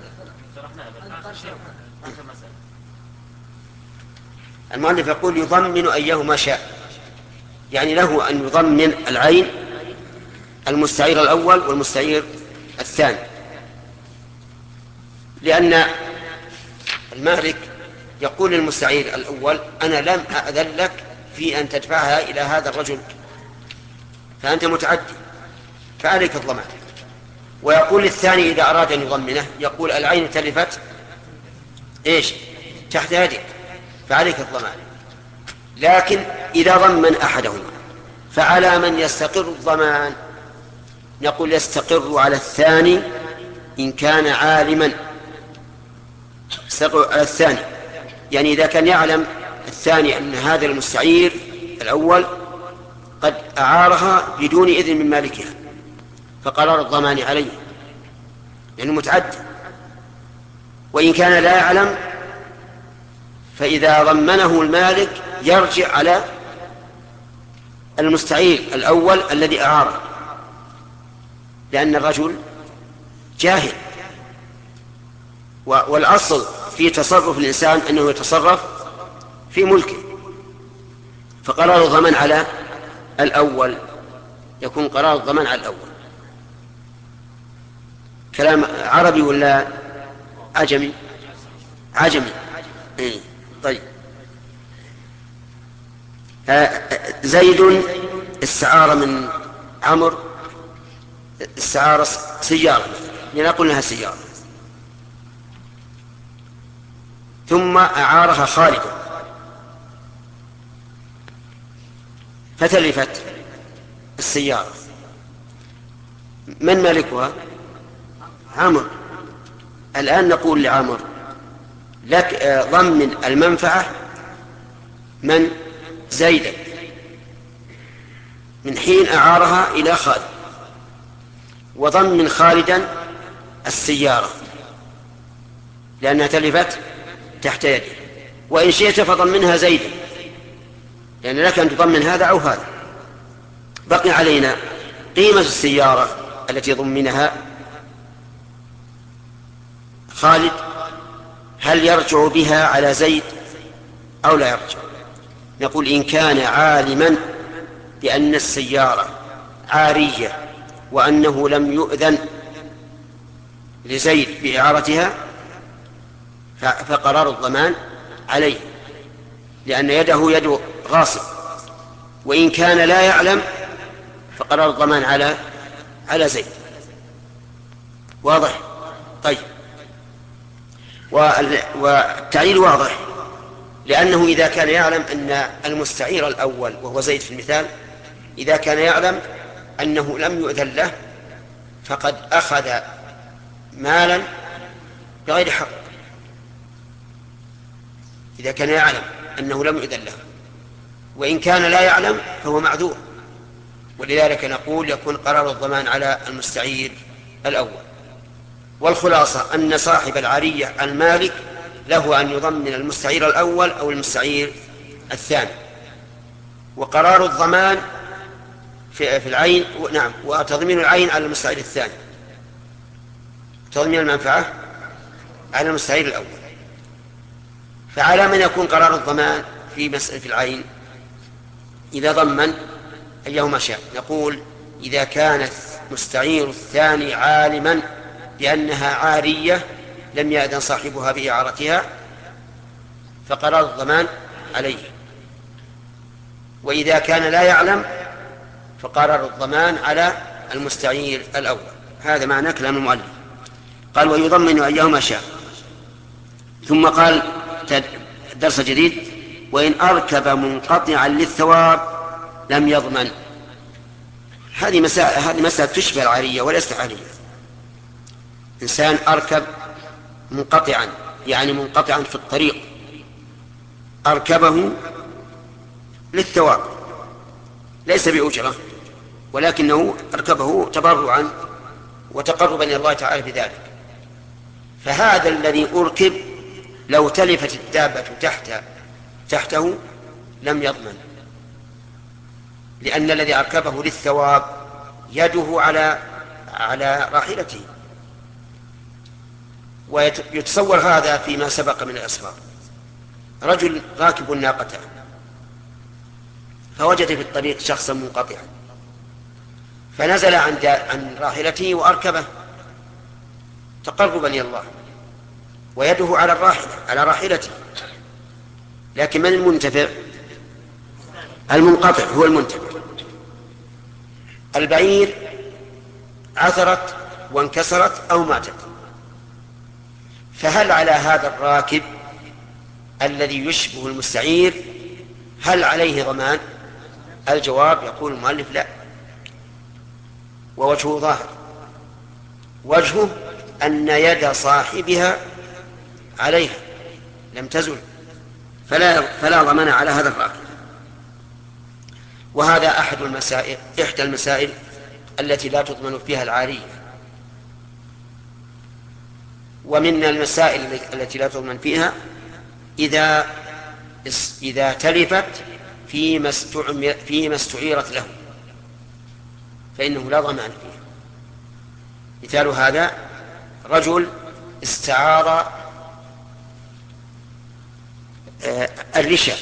المؤلف يقول يضمن أيهما شاء، يعني له أن يضمن العين المستعير الأول والمستعير الثاني، لأن المالك يقول للمستعير الأول أنا لم أأذن لك في أن تدفعها إلى هذا الرجل فأنت متعدي فعليك الضمان. ويقول للثاني إذا أراد أن يضمنه يقول العين تلفت إيش تحت يدك فعليك الضمان. لكن إذا ضمن أحدهما فعلى من يستقر الضمان؟ نقول يستقر على الثاني إن كان عالما. يستقر على الثاني يعني إذا كان يعلم الثاني أن هذا المستعير الأول قد أعارها بدون إذن من مالكها فقرار الضمان عليه لأنه متعدي. وإن كان لا يعلم فإذا ضمنه المالك يرجع على المستعير الأول الذي أعاره، لأن الرجل جاهل، والأصل في تصرف الإنسان أنه يتصرف في ملكه، فقرار الضمان على الأول يكون قرار الضمان على الأول. كلام عربي ولا عجمي؟ عجمي. إيه. طيب زيد استعار من عمرو استعار سيارة لنقل لها سيارة ثم أعارها خالد فتلفت السيارة، من مالكها؟ عمرو. الآن نقول لعمرو لك ضمن المنفعة من زيدا من حين أعارها إلى خالد، وضمن خالدا السيارة لأنها تلفت تحت يده. وإن شئت فضمنها زيدا، لأن لك أن تضمن هذا أو هذا. بقي علينا قيمة السيارة التي ضمنها خالد، هل يرجع بها على زيد أو لا يرجع؟ نقول إن كان عالما بأن السيارة عارية وأنه لم يؤذن لزيد بإعارتها فقرار الضمان عليه، لأن يده يد غاصب. وإن كان لا يعلم فقرار الضمان على على زيد. واضح؟ طيب، والتعليل واضح، لأنه إذا كان يعلم أن المستعير الأول وهو زيد في المثال، إذا كان يعلم أنه لم يؤذن له فقد أخذ مالا بغير حق، إذا كان يعلم أنه لم يؤذن له. وإن كان لا يعلم فهو معذور، ولذلك نقول يكون قرار الضمان على المستعير الأول. والخلاصة أن صاحب العارية المالك له أن يضمن المستعير الأول أو المستعير الثاني، وقرار الضمان في في العين، نعم، وتضمين العين على المستعير الثاني، تضمين المنفعة على المستعير الأول. فعلى من يكون قرار الضمان في مسألة في العين إذا ضمن أيهما شاء؟ نقول إذا كان المستعير الثاني عالما بأنها عارية لم يأذن صاحبها بإعارتها فقرار الضمان عليه، وإذا كان لا يعلم فقرار الضمان على المستعير الأول. هذا معنى كلام المؤلف. قال ويضمن أيهما شاء، ثم قال درس جديد: وإن أركب منقطعا للثواب لم يضمن. هذه مسألة هذه مسألة تشبه العارية وليست عارية. إنسان أركب منقطعا، يعني منقطعا في الطريق، أركبه للثواب ليس بأجرة، ولكنه أركبه تبرعا وتقربا إلى الله تعالى بذلك. فهذا الذي أركب لو تلفت الدابة تحت تحته لم يضمن، لأن الذي أركبه للثواب يده على على راحلته. ويتصور هذا فيما سبق من الأسفار: رجل راكب الناقة فوجد في الطريق شخصا منقطعا فنزل عن عن راحلته وأركبه تقربا إلى الله، ويده على الراحلة على راحلته، لكن من المنتفع؟ المنقطع هو المنتفع. البعير عثرت وانكسرت أو ماتت، فهل على هذا الراكب الذي يشبه المستعير هل عليه ضمان؟ الجواب يقول المؤلف لا، ووجهه ظاهر. وجهه أن يد صاحبها عليها لم تزل، فلا, فلا ضمان على هذا الراكب. وهذا أحد المسائل إحدى المسائل التي لا تضمن فيها العارية. ومن المسائل التي لا تضمن فيها إذا إذا تلفت فيما فيما استعيرت له فإنه لا ضمان فيها. مثال هذا: رجل استعار الرشاء.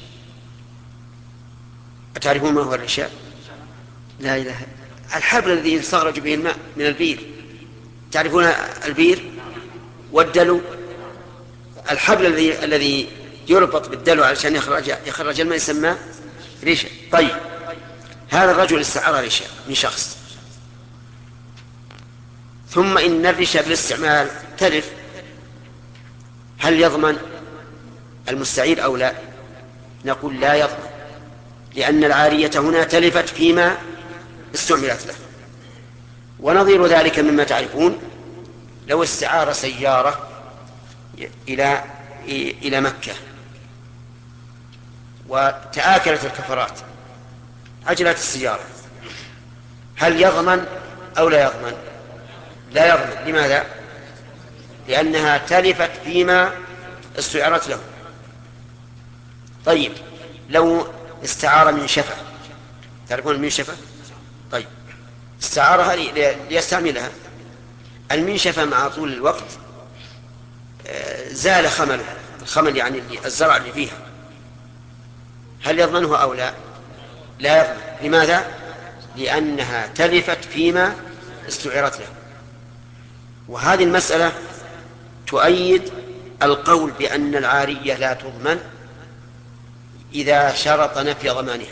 أتعرفون ما هو الرشاء؟ لا إله، الحبل الذي يستخرج به الماء من البير. تعرفون البير والدلو؟ الحبل الذي الذي يربط بالدلو علشان يخرج يخرج الماء يسمى رشاء. طيب، هذا الرجل استعار رشاء من شخص، ثم إن الرشاء بالاستعمال تلف، هل يضمن المستعير أو لا؟ نقول لا يضمن، لأن العارية هنا تلفت فيما استعملت له. ونظير ذلك مما تعرفون: لو استعار سيارة إلى إلى مكة وتآكلت الكفرات عجلات السيارة، هل يضمن أو لا يضمن؟ لا يضمن. لماذا؟ لأنها تلفت فيما استعارت له. طيب لو استعار من شفة، تعرفون من شفة؟ طيب استعارها ليستعملها، المنشفة مع طول الوقت زال خملها، الخمل يعني الزرع اللي فيها، هل يضمنه أو لا؟ لا يضمن. لماذا؟ لأنها تلفت فيما استعيرت له. وهذه المسألة تؤيد القول بأن العارية لا تضمن إذا شرط نفي ضمانها.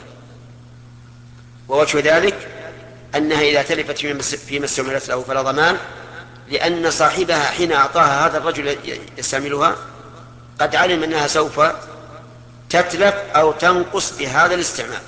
ووجه ذلك أنها إذا تلفت فيما استعملت له فلا ضمان، لأن صاحبها حين أعطاها هذا الرجل يستعملها قد علم أنها سوف تتلف أو تنقص بهذا الاستعمال.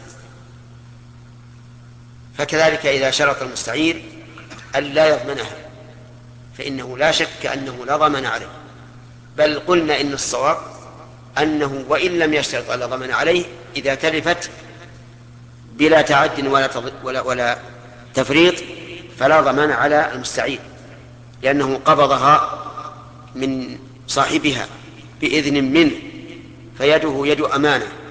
فكذلك إذا شرط المستعير أن لا يضمنها فإنه لا شك أنه لا ضمن عليه، بل قلنا إن الصواب أنه وإن لم يشترط ألا ضمن عليه إذا تلفت بلا تعد ولا, ولا, ولا تفريط فلا ضمان على المستعير، لأنه قبضها من صاحبها بإذن منه، فيده يد أمانة